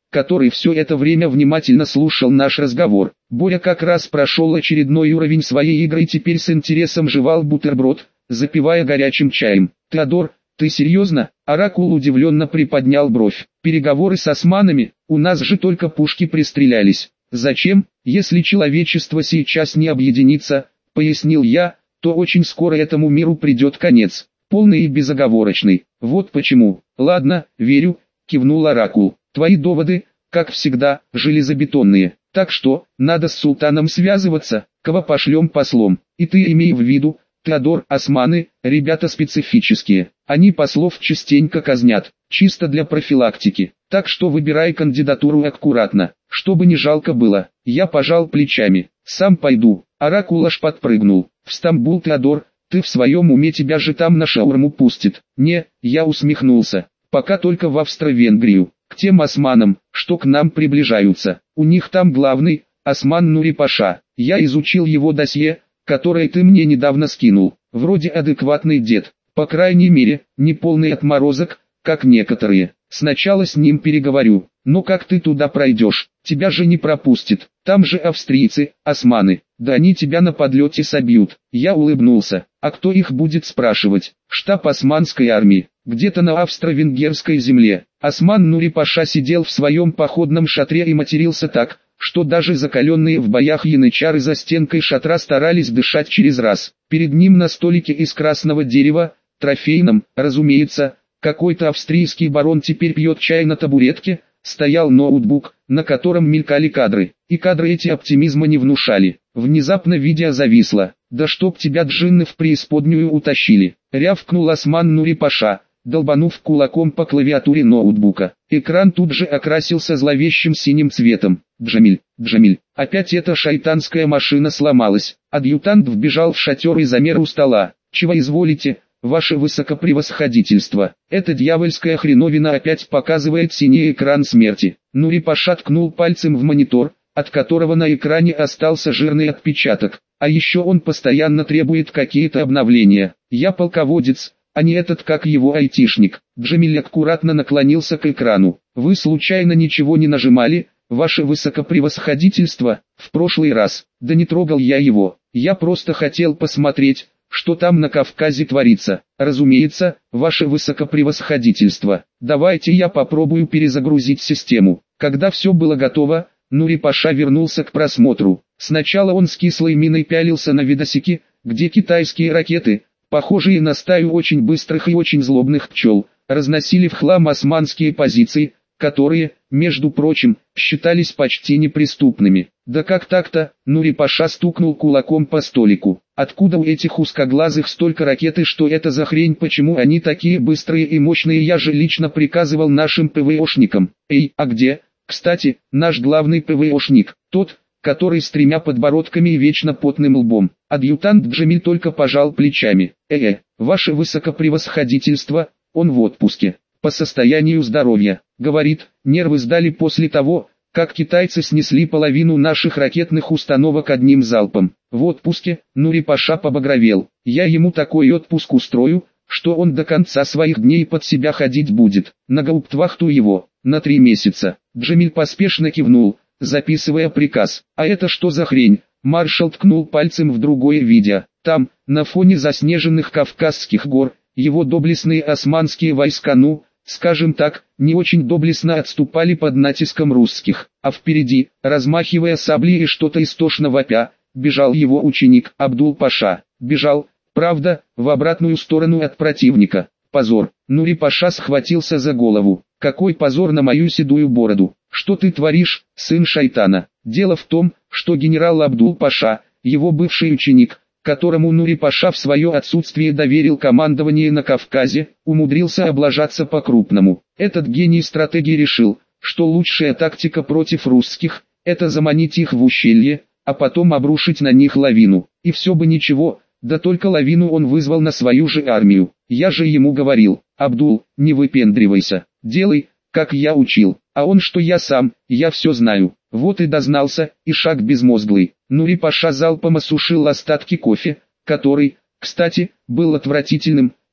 который все это время внимательно слушал наш разговор. Боря как раз прошел очередной уровень своей игры и теперь с интересом жевал бутерброд, запивая горячим чаем. «Теодор, ты серьезно?» Оракул удивленно приподнял бровь. «Переговоры с османами? У нас же только пушки пристрелялись. Зачем, если человечество сейчас не объединится?» — пояснил я, — «то очень скоро этому миру придет конец, полный и безоговорочный. Вот почему». «Ладно, верю», — кивнул Оракул. «Твои доводы, как всегда, железобетонные. Так что, надо с султаном связываться, кого пошлем послом. И ты имей в виду, Теодор, османы, ребята специфические. Они послов частенько казнят, чисто для профилактики. Так что выбирай кандидатуру аккуратно, чтобы не жалко было». Я пожал плечами. «Сам пойду». Оракул аж подпрыгнул. «В Стамбул, Теодор, ты в своем уме, тебя же там на шаурму пустит». «Не», я усмехнулся. «Пока только в Австро-Венгрию, к тем османам, что к нам приближаются. У них там главный, Осман Нури-Паша. Я изучил его досье, которое ты мне недавно скинул. Вроде адекватный дед, по крайней мере, не полный отморозок, как некоторые. Сначала с ним переговорю, но как ты туда пройдешь, тебя же не пропустит. Там же австрийцы, османы, да они тебя на подлете собьют». Я улыбнулся. «А кто их будет спрашивать?» «Штаб османской армии, где-то на австро-венгерской земле». Осман Нури-Паша сидел в своем походном шатре и матерился так, что даже закаленные в боях янычары за стенкой шатра старались дышать через раз. Перед ним на столике из красного дерева, трофейном, разумеется, какой-то австрийский барон теперь пьет чай на табуретке, стоял ноутбук, на котором мелькали кадры, и кадры эти оптимизма не внушали. Внезапно видео зависло. «Да чтоб тебя джинны в преисподнюю утащили!» — рявкнул Осман Нури-Паша, долбанув кулаком по клавиатуре ноутбука. Экран тут же окрасился зловещим синим цветом. «Джамиль, Джамиль, опять эта шайтанская машина сломалась». Адъютант вбежал в шатер и замер у стола. «Чего изволите, ваше высокопревосходительство? Эта дьявольская хреновина опять показывает синий экран смерти». Нури-Паша ткнул пальцем в монитор, от которого на экране остался жирный отпечаток. «А еще он постоянно требует какие-то обновления. Я полководец, а не этот как его айтишник». Джамиль аккуратно наклонился к экрану. «Вы случайно ничего не нажимали, ваше высокопревосходительство, в прошлый раз?» «Да не трогал я его, я просто хотел посмотреть, что там на Кавказе творится». «Разумеется, ваше высокопревосходительство. Давайте я попробую перезагрузить систему». Когда все было готово, Нури-Паша вернулся к просмотру. Сначала он с кислой миной пялился на видосики, где китайские ракеты, похожие на стаю очень быстрых и очень злобных пчел, разносили в хлам османские позиции, которые, между прочим, считались почти неприступными. «Да как так-то?» — Нури-Паша стукнул кулаком по столику. «Откуда у этих узкоглазых столько ракет и что это за хрень, почему они такие быстрые и мощные? Я же лично приказывал нашим ПВОшникам». «Эй, а где, кстати, наш главный ПВОшник, тот, который с тремя подбородками и вечно потным лбом?» Адъютант Джамиль только пожал плечами. «Э-э, ваше высокопревосходительство, он в отпуске, по состоянию здоровья. Говорит, нервы сдали после того, как китайцы снесли половину наших ракетных установок одним залпом. В отпуске?» Нури-Паша побагровел. «Я ему такой отпуск устрою, что он до конца своих дней под себя ходить будет. На гауптвахту его, на три месяца». Джамиль поспешно кивнул, записывая приказ. «А это что за хрень?» Маршал ткнул пальцем в другое видео. Там, на фоне заснеженных Кавказских гор, его доблестные османские войска, ну, скажем так, не очень доблестно отступали под натиском русских. А впереди, размахивая саблей и что-то истошно вопя, бежал его ученик Абдул-Паша. Бежал, правда, в обратную сторону от противника. Позор. Нури-Паша схватился за голову. «Какой позор на мою седую бороду! Что ты творишь, сын шайтана?» Дело в том, что генерал Абдул-Паша, его бывший ученик, которому Нури-Паша в свое отсутствие доверил командование на Кавказе, умудрился облажаться по-крупному. Этот гений стратегии решил, что лучшая тактика против русских – это заманить их в ущелье, а потом обрушить на них лавину. И все бы ничего, да только лавину он вызвал на свою же армию. Я же ему говорил: «Абдул, не выпендривайся, делай, как я учил». А он: «Что я сам, я все знаю». Вот и дознался, и шаг безмозглый. Нури-Паша залпом осушил остатки кофе, который, кстати, был отвратительным,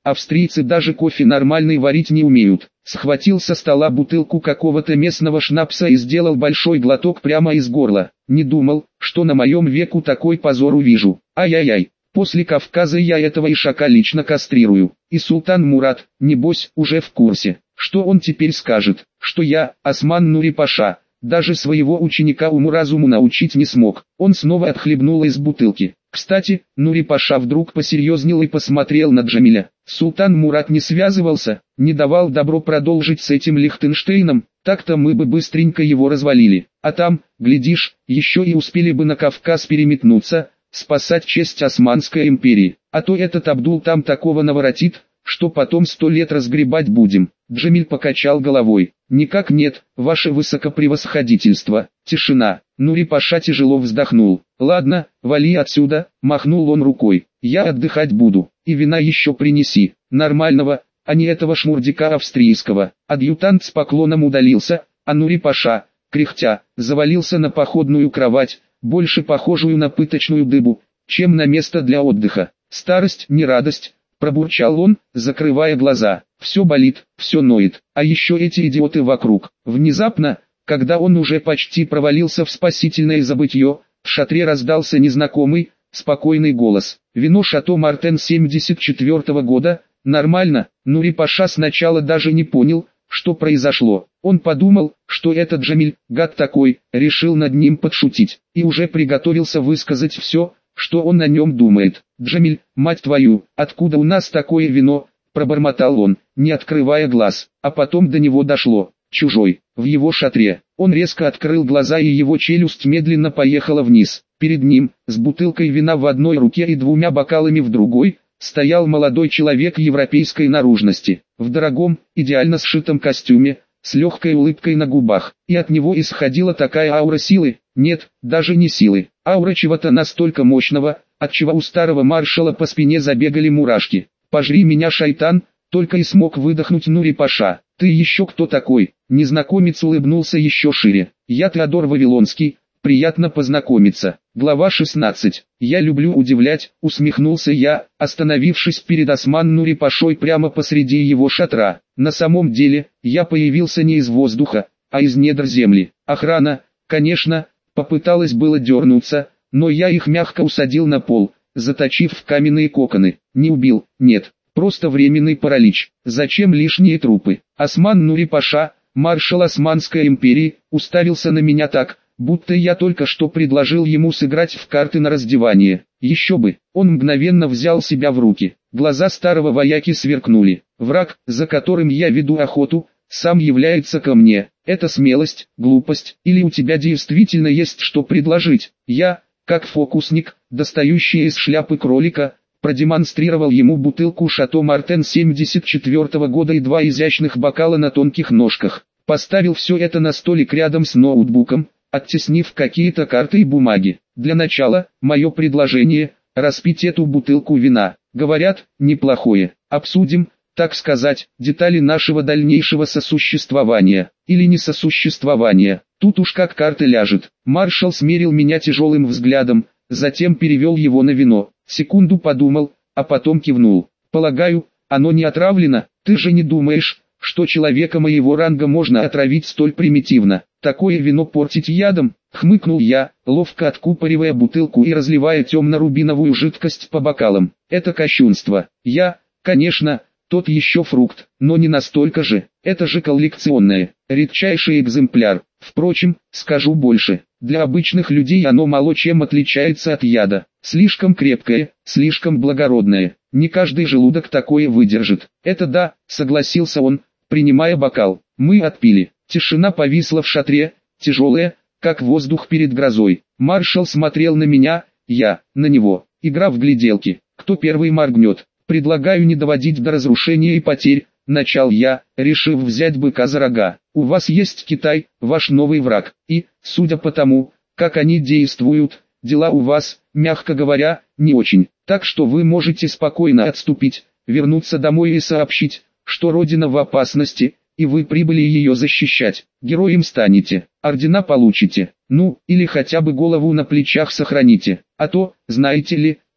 австрийцы даже кофе нормальный варить не умеют. Схватил со стола бутылку какого-то местного шнапса и сделал большой глоток прямо из горла. Не думал, что на моем веку такой позор увижу. Ай-яй-яй, после Кавказа я этого ишака лично кастрирую. И султан Мурат, небось, уже в курсе. Что он теперь скажет? Что я, Осман Нури-Паша, даже своего ученика уму-разуму научить не смог. Он снова отхлебнул из бутылки. Кстати, Нури-Паша вдруг посерьезнел и посмотрел на Джамиля. Султан Мурат не связывался, не давал добро продолжить с этим Лихтенштейном, так-то мы бы быстренько его развалили. А там, глядишь, еще и успели бы на Кавказ переметнуться, спасать честь Османской империи. А то этот Абдул там такого наворотит, что потом сто лет разгребать будем. Джамиль покачал головой. Никак нет, ваше высокопревосходительство. Тишина. Нури-Паша тяжело вздохнул. Ладно, вали отсюда, махнул он рукой. Я отдыхать буду, и вина еще принеси. Нормального, а не этого шмурдика австрийского. Адъютант с поклоном удалился, а Нури-Паша, кряхтя, завалился на походную кровать, больше похожую на пыточную дыбу, чем на место для отдыха. Старость не радость, пробурчал он, закрывая глаза. Все болит, все ноет, а еще эти идиоты вокруг. Внезапно, когда он уже почти провалился в спасительное забытье, в шатре раздался незнакомый, спокойный голос. Вино Шато Мартен семьдесят четвёртого года, нормально. Нури-Паша сначала даже не понял, что произошло. Он подумал, что этот Джамиль, гад такой, решил над ним подшутить, и уже приготовился высказать все, что он о нем думает. «Джамиль, мать твою, откуда у нас такое вино?» – пробормотал он, не открывая глаз, а потом до него дошло. Чужой, в его шатре. Он резко открыл глаза, и его челюсть медленно поехала вниз. Перед ним, с бутылкой вина в одной руке и двумя бокалами в другой, стоял молодой человек европейской наружности, в дорогом, идеально сшитом костюме, с легкой улыбкой на губах, и от него исходила такая аура силы, нет, даже не силы, аура чего-то настолько мощного, отчего у старого маршала по спине забегали мурашки. «Пожри меня, шайтан!» — только и смог выдохнуть Нури-Паша. «Ты еще кто такой?» Незнакомец улыбнулся еще шире. «Я Теодор Вавилонский, приятно познакомиться». Глава шестнадцать. «Я люблю удивлять», — усмехнулся я, остановившись перед Осман Нури-Пашой прямо посреди его шатра. На самом деле, я появился не из воздуха, а из недр земли. Охрана, конечно, попыталась было дернуться, но я их мягко усадил на пол, заточив в каменные коконы. Не убил, нет, просто временный паралич. Зачем лишние трупы? Осман Нури-Паша, маршал Османской империи, уставился на меня так, будто я только что предложил ему сыграть в карты на раздевание. Еще бы, он мгновенно взял себя в руки. Глаза старого вояки сверкнули. Враг, за которым я веду охоту, сам является ко мне. Это смелость, глупость, или у тебя действительно есть что предложить? Я, как фокусник, достающий из шляпы кролика, продемонстрировал ему бутылку Шато Мартен семьдесят четвёртого года и два изящных бокала на тонких ножках. Поставил все это на столик рядом с ноутбуком, оттеснив какие-то карты и бумаги. Для начала, мое предложение – распить эту бутылку вина. Говорят, неплохое. Обсудим, так сказать, детали нашего дальнейшего сосуществования, или несосуществования. Тут уж как карта ляжет. Маршал смерил меня тяжелым взглядом, затем перевел его на вино. Секунду подумал, а потом кивнул. Полагаю, оно не отравлено. Ты же не думаешь, что человека моего ранга можно отравить столь примитивно? Такое вино портить ядом? Хмыкнул я, ловко откупоривая бутылку и разливая темно-рубиновую жидкость по бокалам. Это кощунство. Я, конечно, тот еще фрукт, но не настолько же. Это же коллекционное, редчайший экземпляр. Впрочем, скажу больше, для обычных людей оно мало чем отличается от яда. Слишком крепкое, слишком благородное. Не каждый желудок такое выдержит. Это да, согласился он, принимая бокал. Мы отпили. Тишина повисла в шатре, тяжелая, как воздух перед грозой. Маршал смотрел на меня, я, на него. Игра в гляделки. Кто первый моргнет? Предлагаю не доводить до разрушения и потерь. Начал я, решив взять быка за рога. У вас есть Китай, ваш новый враг. И, судя по тому, как они действуют, дела у вас, мягко говоря, не очень. Так что вы можете спокойно отступить, вернуться домой и сообщить, что родина в опасности, и вы прибыли ее защищать. Героем станете, ордена получите, ну, или хотя бы голову на плечах сохраните. А то, знаете ли,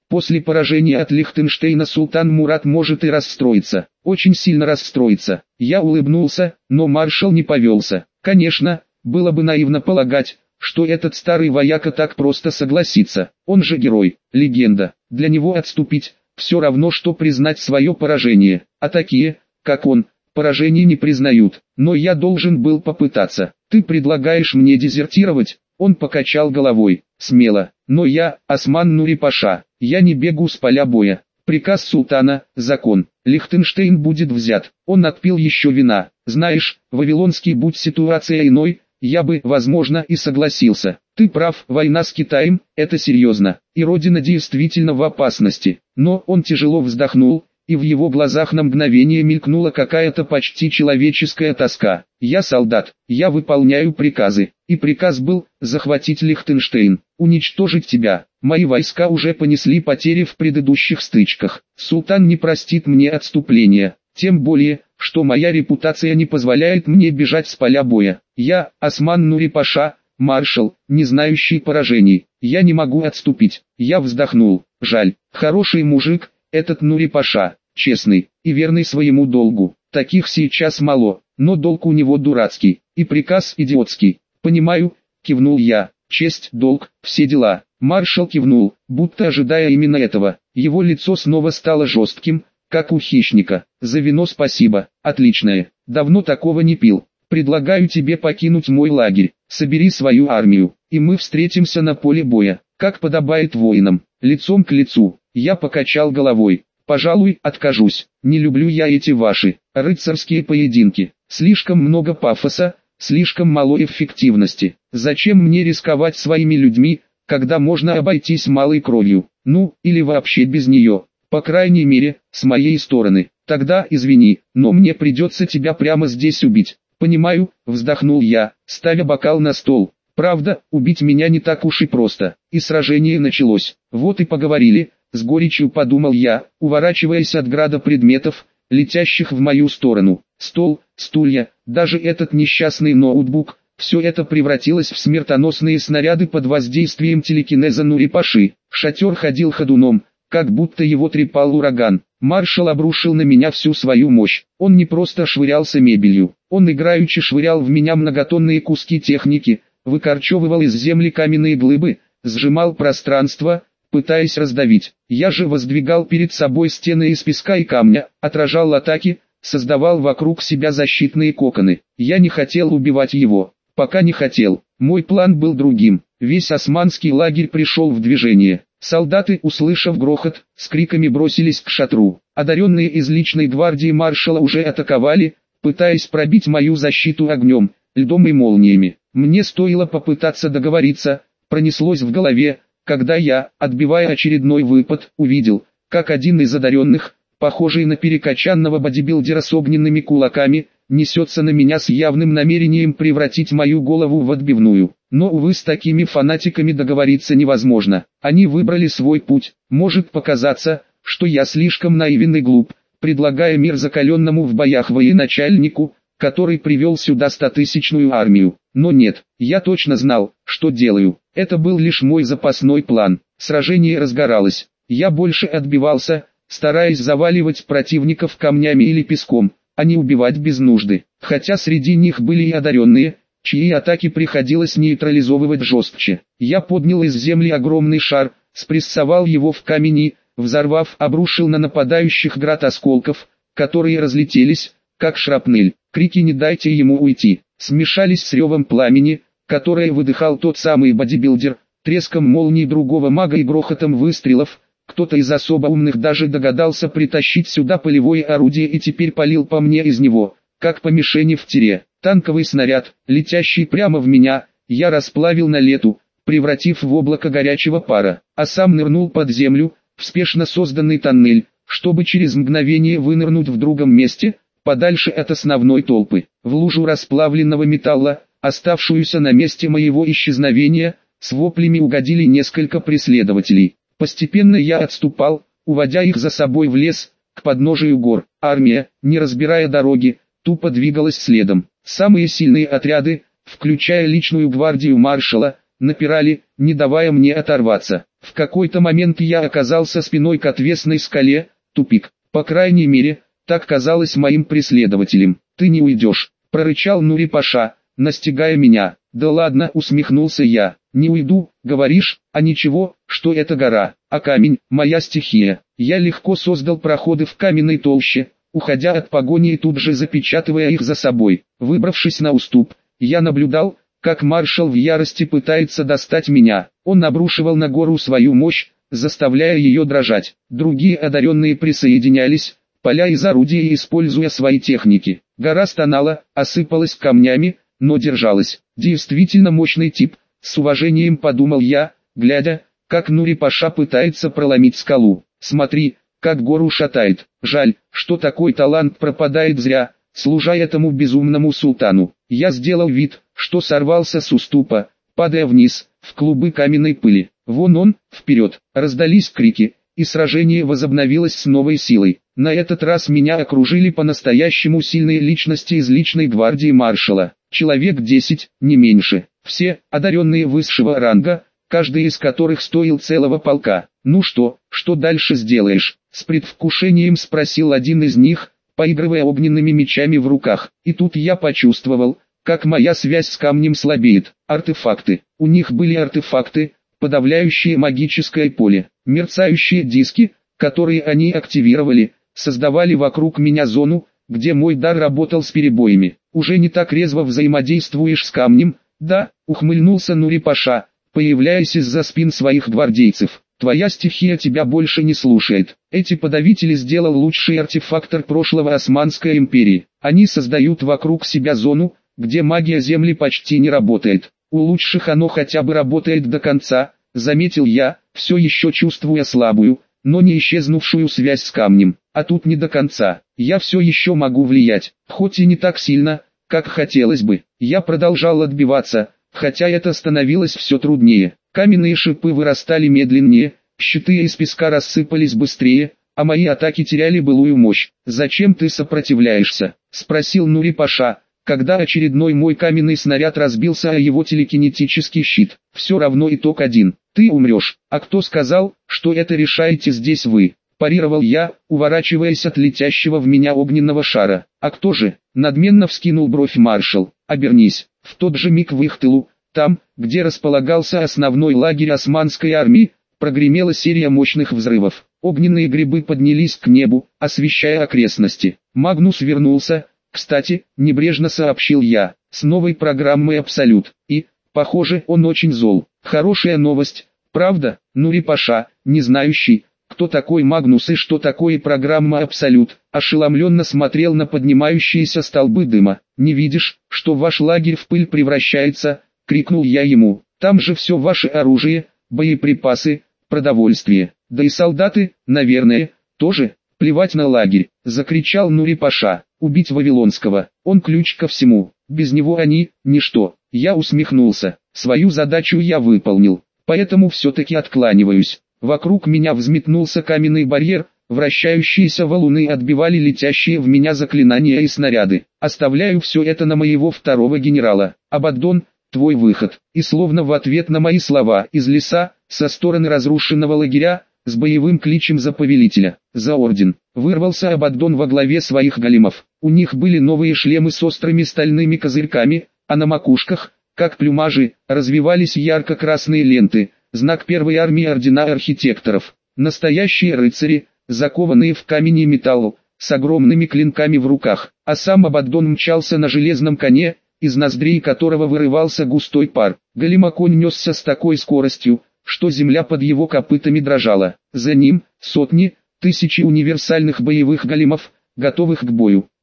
После поражения от Лихтенштейна султан Мурат может и расстроиться, очень сильно расстроиться. Я улыбнулся, но маршал не повелся. Конечно, было бы наивно полагать, что этот старый вояка так просто согласится. Он же герой, легенда. Для него отступить – все равно, что признать свое поражение. А такие, как он, поражение не признают. Но я должен был попытаться. Ты предлагаешь мне дезертировать? Он покачал головой. Смело. Но я, Осман Нури-паша, я не бегу с поля боя. Приказ султана – закон. Лихтенштейн будет взят. Он отпил еще вина. Знаешь, вавилонский, будь ситуация иной, я бы, возможно, и согласился. Ты прав, война с Китаем – это серьезно, и родина действительно в опасности. Но он тяжело вздохнул, и в его глазах на мгновение мелькнула какая-то почти человеческая тоска. Я солдат, я выполняю приказы, и приказ был захватить Лихтенштейн, уничтожить тебя. Мои войска уже понесли потери в предыдущих стычках. Султан не простит мне отступления, тем более, что моя репутация не позволяет мне бежать с поля боя. Я, Осман Нури-паша, маршал, не знающий поражений. Я не могу отступить. Я вздохнул. Жаль, хороший мужик, этот Нури-паша, честный и верный своему долгу. Таких сейчас мало, но долг у него дурацкий, и приказ идиотский. Понимаю, кивнул я. Честь, долг, все дела. Маршал кивнул, будто ожидая именно этого. Его лицо снова стало жестким, как у хищника. За вино спасибо, отличное. Давно такого не пил. Предлагаю тебе покинуть мой лагерь. Собери свою армию, и мы встретимся на поле боя, как подобает воинам, лицом к лицу. Я покачал головой. Пожалуй, откажусь. Не люблю я эти ваши рыцарские поединки. Слишком много пафоса, слишком мало эффективности. Зачем мне рисковать своими людьми, когда можно обойтись малой кровью? Ну, или вообще без нее. По крайней мере, с моей стороны. Тогда извини, но мне придется тебя прямо здесь убить. Понимаю, вздохнул я, ставя бокал на стол. Правда, убить меня не так уж и просто. И сражение началось. Вот и поговорили, с горечью подумал я, уворачиваясь от града предметов, летящих в мою сторону. Стол, стулья, даже этот несчастный ноутбук, все это превратилось в смертоносные снаряды под воздействием телекинеза Нури-паши. Шатер ходил ходуном, как будто его трепал ураган. Маршал обрушил на меня всю свою мощь. Он не просто швырялся мебелью, он играючи швырял в меня многотонные куски техники, выкорчевывал из земли каменные глыбы, сжимал пространство, пытаясь раздавить. Я же воздвигал перед собой стены из песка и камня, отражал атаки, создавал вокруг себя защитные коконы. Я не хотел убивать его, пока не хотел. Мой план был другим. Весь османский лагерь пришел в движение. Солдаты, услышав грохот, с криками бросились к шатру. Одаренные из личной гвардии маршала уже атаковали, пытаясь пробить мою защиту огнем, льдом и молниями. Мне стоило попытаться договориться, пронеслось в голове, когда я, отбивая очередной выпад, увидел, как один из одаренных, похожий на перекачанного бодибилдера с огненными кулаками, несется на меня с явным намерением превратить мою голову в отбивную. Но, увы, с такими фанатиками договориться невозможно. Они выбрали свой путь. Может показаться, что я слишком наивен и глуп, предлагая мир закаленному в боях военачальнику, который привел сюда стотысячную армию. Но нет, я точно знал, что делаю. Это был лишь мой запасной план. Сражение разгоралось. Я больше отбивался, стараясь заваливать противников камнями или песком, а не убивать без нужды. Хотя среди них были и одаренные, чьи атаки приходилось нейтрализовывать жестче. Я поднял из земли огромный шар, спрессовал его в камень и, взорвав, обрушил на нападающих град осколков, которые разлетелись, как шрапнель. Крики «не дайте ему уйти» смешались с ревом пламени, которое выдыхал тот самый бодибилдер, треском молний другого мага и грохотом выстрелов. Кто-то из особо умных даже догадался притащить сюда полевое орудие и теперь палил по мне из него, как по мишени в тире. Танковый снаряд, летящий прямо в меня, я расплавил на лету, превратив в облако горячего пара, а сам нырнул под землю, в спешно созданный тоннель, чтобы через мгновение вынырнуть в другом месте, подальше от основной толпы, в лужу расплавленного металла, оставшуюся на месте моего исчезновения. С воплями угодили несколько преследователей. Постепенно я отступал, уводя их за собой в лес, к подножию гор. Армия, не разбирая дороги, тупо двигалась следом. Самые сильные отряды, включая личную гвардию маршала, напирали, не давая мне оторваться. В какой-то момент я оказался спиной к отвесной скале, тупик. По крайней мере, так казалось моим преследователям. «Ты не уйдешь», — прорычал Нури-паша, настигая меня. «Да ладно», — усмехнулся я. «Не уйду, говоришь, а ничего, что это гора, а камень, моя стихия». Я легко создал проходы в каменной толще, уходя от погони и тут же запечатывая их за собой. Выбравшись на уступ, я наблюдал, как маршал в ярости пытается достать меня. Он обрушивал на гору свою мощь, заставляя ее дрожать. Другие одаренные присоединялись, поля из орудия используя свои техники. Гора стонала, осыпалась камнями, но держалась. Действительно мощный тип, с уважением подумал я, глядя, как Нури-паша пытается проломить скалу. Смотри, как гору шатает. Жаль, что такой талант пропадает зря, служа этому безумному султану. Я сделал вид, что сорвался с уступа, падая вниз, в клубы каменной пыли. Вон он, вперед, раздались крики, и сражение возобновилось с новой силой. На этот раз меня окружили по-настоящему сильные личности из личной гвардии маршала. Человек десять, не меньше. Все, одаренные высшего ранга, каждый из которых стоил целого полка. «Ну что, что дальше сделаешь?» — с предвкушением спросил один из них, поигрывая огненными мечами в руках. И тут я почувствовал, как моя связь с камнем слабеет. Артефакты. У них были артефакты, подавляющие магическое поле. Мерцающие диски, которые они активировали, создавали вокруг меня зону, где мой дар работал с перебоями. «Уже не так резво взаимодействуешь с камнем, да?» — ухмыльнулся Нури-паша, появляясь из-за спин своих гвардейцев. «Твоя стихия тебя больше не слушает. Эти подавители сделал лучший артефактор прошлого Османской империи. Они создают вокруг себя зону, где магия земли почти не работает. У лучших оно хотя бы работает до конца», — заметил я, все еще чувствуя слабую, но не исчезнувшую связь с камнем. «А тут не до конца. Я все еще могу влиять, хоть и не так сильно, как хотелось бы». Я продолжал отбиваться, хотя это становилось все труднее. Каменные шипы вырастали медленнее, щиты из песка рассыпались быстрее, а мои атаки теряли былую мощь. «Зачем ты сопротивляешься?» — спросил Нури-паша, когда очередной мой каменный снаряд разбился о его телекинетический щит. «Все равно итог один. Ты умрешь. А кто сказал, что это решаете здесь вы?» — парировал я, уворачиваясь от летящего в меня огненного шара. «А кто же?» — надменно вскинул бровь маршал. «Обернись». В тот же миг в их тылу, там, где располагался основной лагерь османской армии, прогремела серия мощных взрывов. Огненные грибы поднялись к небу, освещая окрестности. Магнус вернулся, кстати, небрежно сообщил я, с новой программой «Абсолют». И, похоже, он очень зол. Хорошая новость, правда? Нури-паша, не знающий, кто такой Магнус и что такое программа «Абсолют», ошеломленно смотрел на поднимающиеся столбы дыма. «Не видишь, что ваш лагерь в пыль превращается?» — крикнул я ему. «Там же все ваше оружие, боеприпасы, продовольствие, да и солдаты, наверное, тоже. Плевать на лагерь», — закричал Нури-паша. «Убить Вавилонского, он ключ ко всему, без него они — ничто». Я усмехнулся. Свою задачу я выполнил, поэтому все-таки откланиваюсь. Вокруг меня взметнулся каменный барьер, вращающиеся валуны отбивали летящие в меня заклинания и снаряды. «Оставляю все это на моего второго генерала. Абаддон, твой выход». И словно в ответ на мои слова из леса, со стороны разрушенного лагеря, с боевым кличем за повелителя, за орден, вырвался Абаддон во главе своих големов. У них были новые шлемы с острыми стальными козырьками, а на макушках, как плюмажи, развивались ярко-красные ленты, знак первой армии ордена архитекторов. Настоящие рыцари, закованные в камень и металл, с огромными клинками в руках, а сам Абаддон мчался на железном коне, из ноздрей которого вырывался густой пар. Големоконь несся с такой скоростью, что земля под его копытами дрожала. За ним сотни, тысячи универсальных боевых големов, готовых к бою.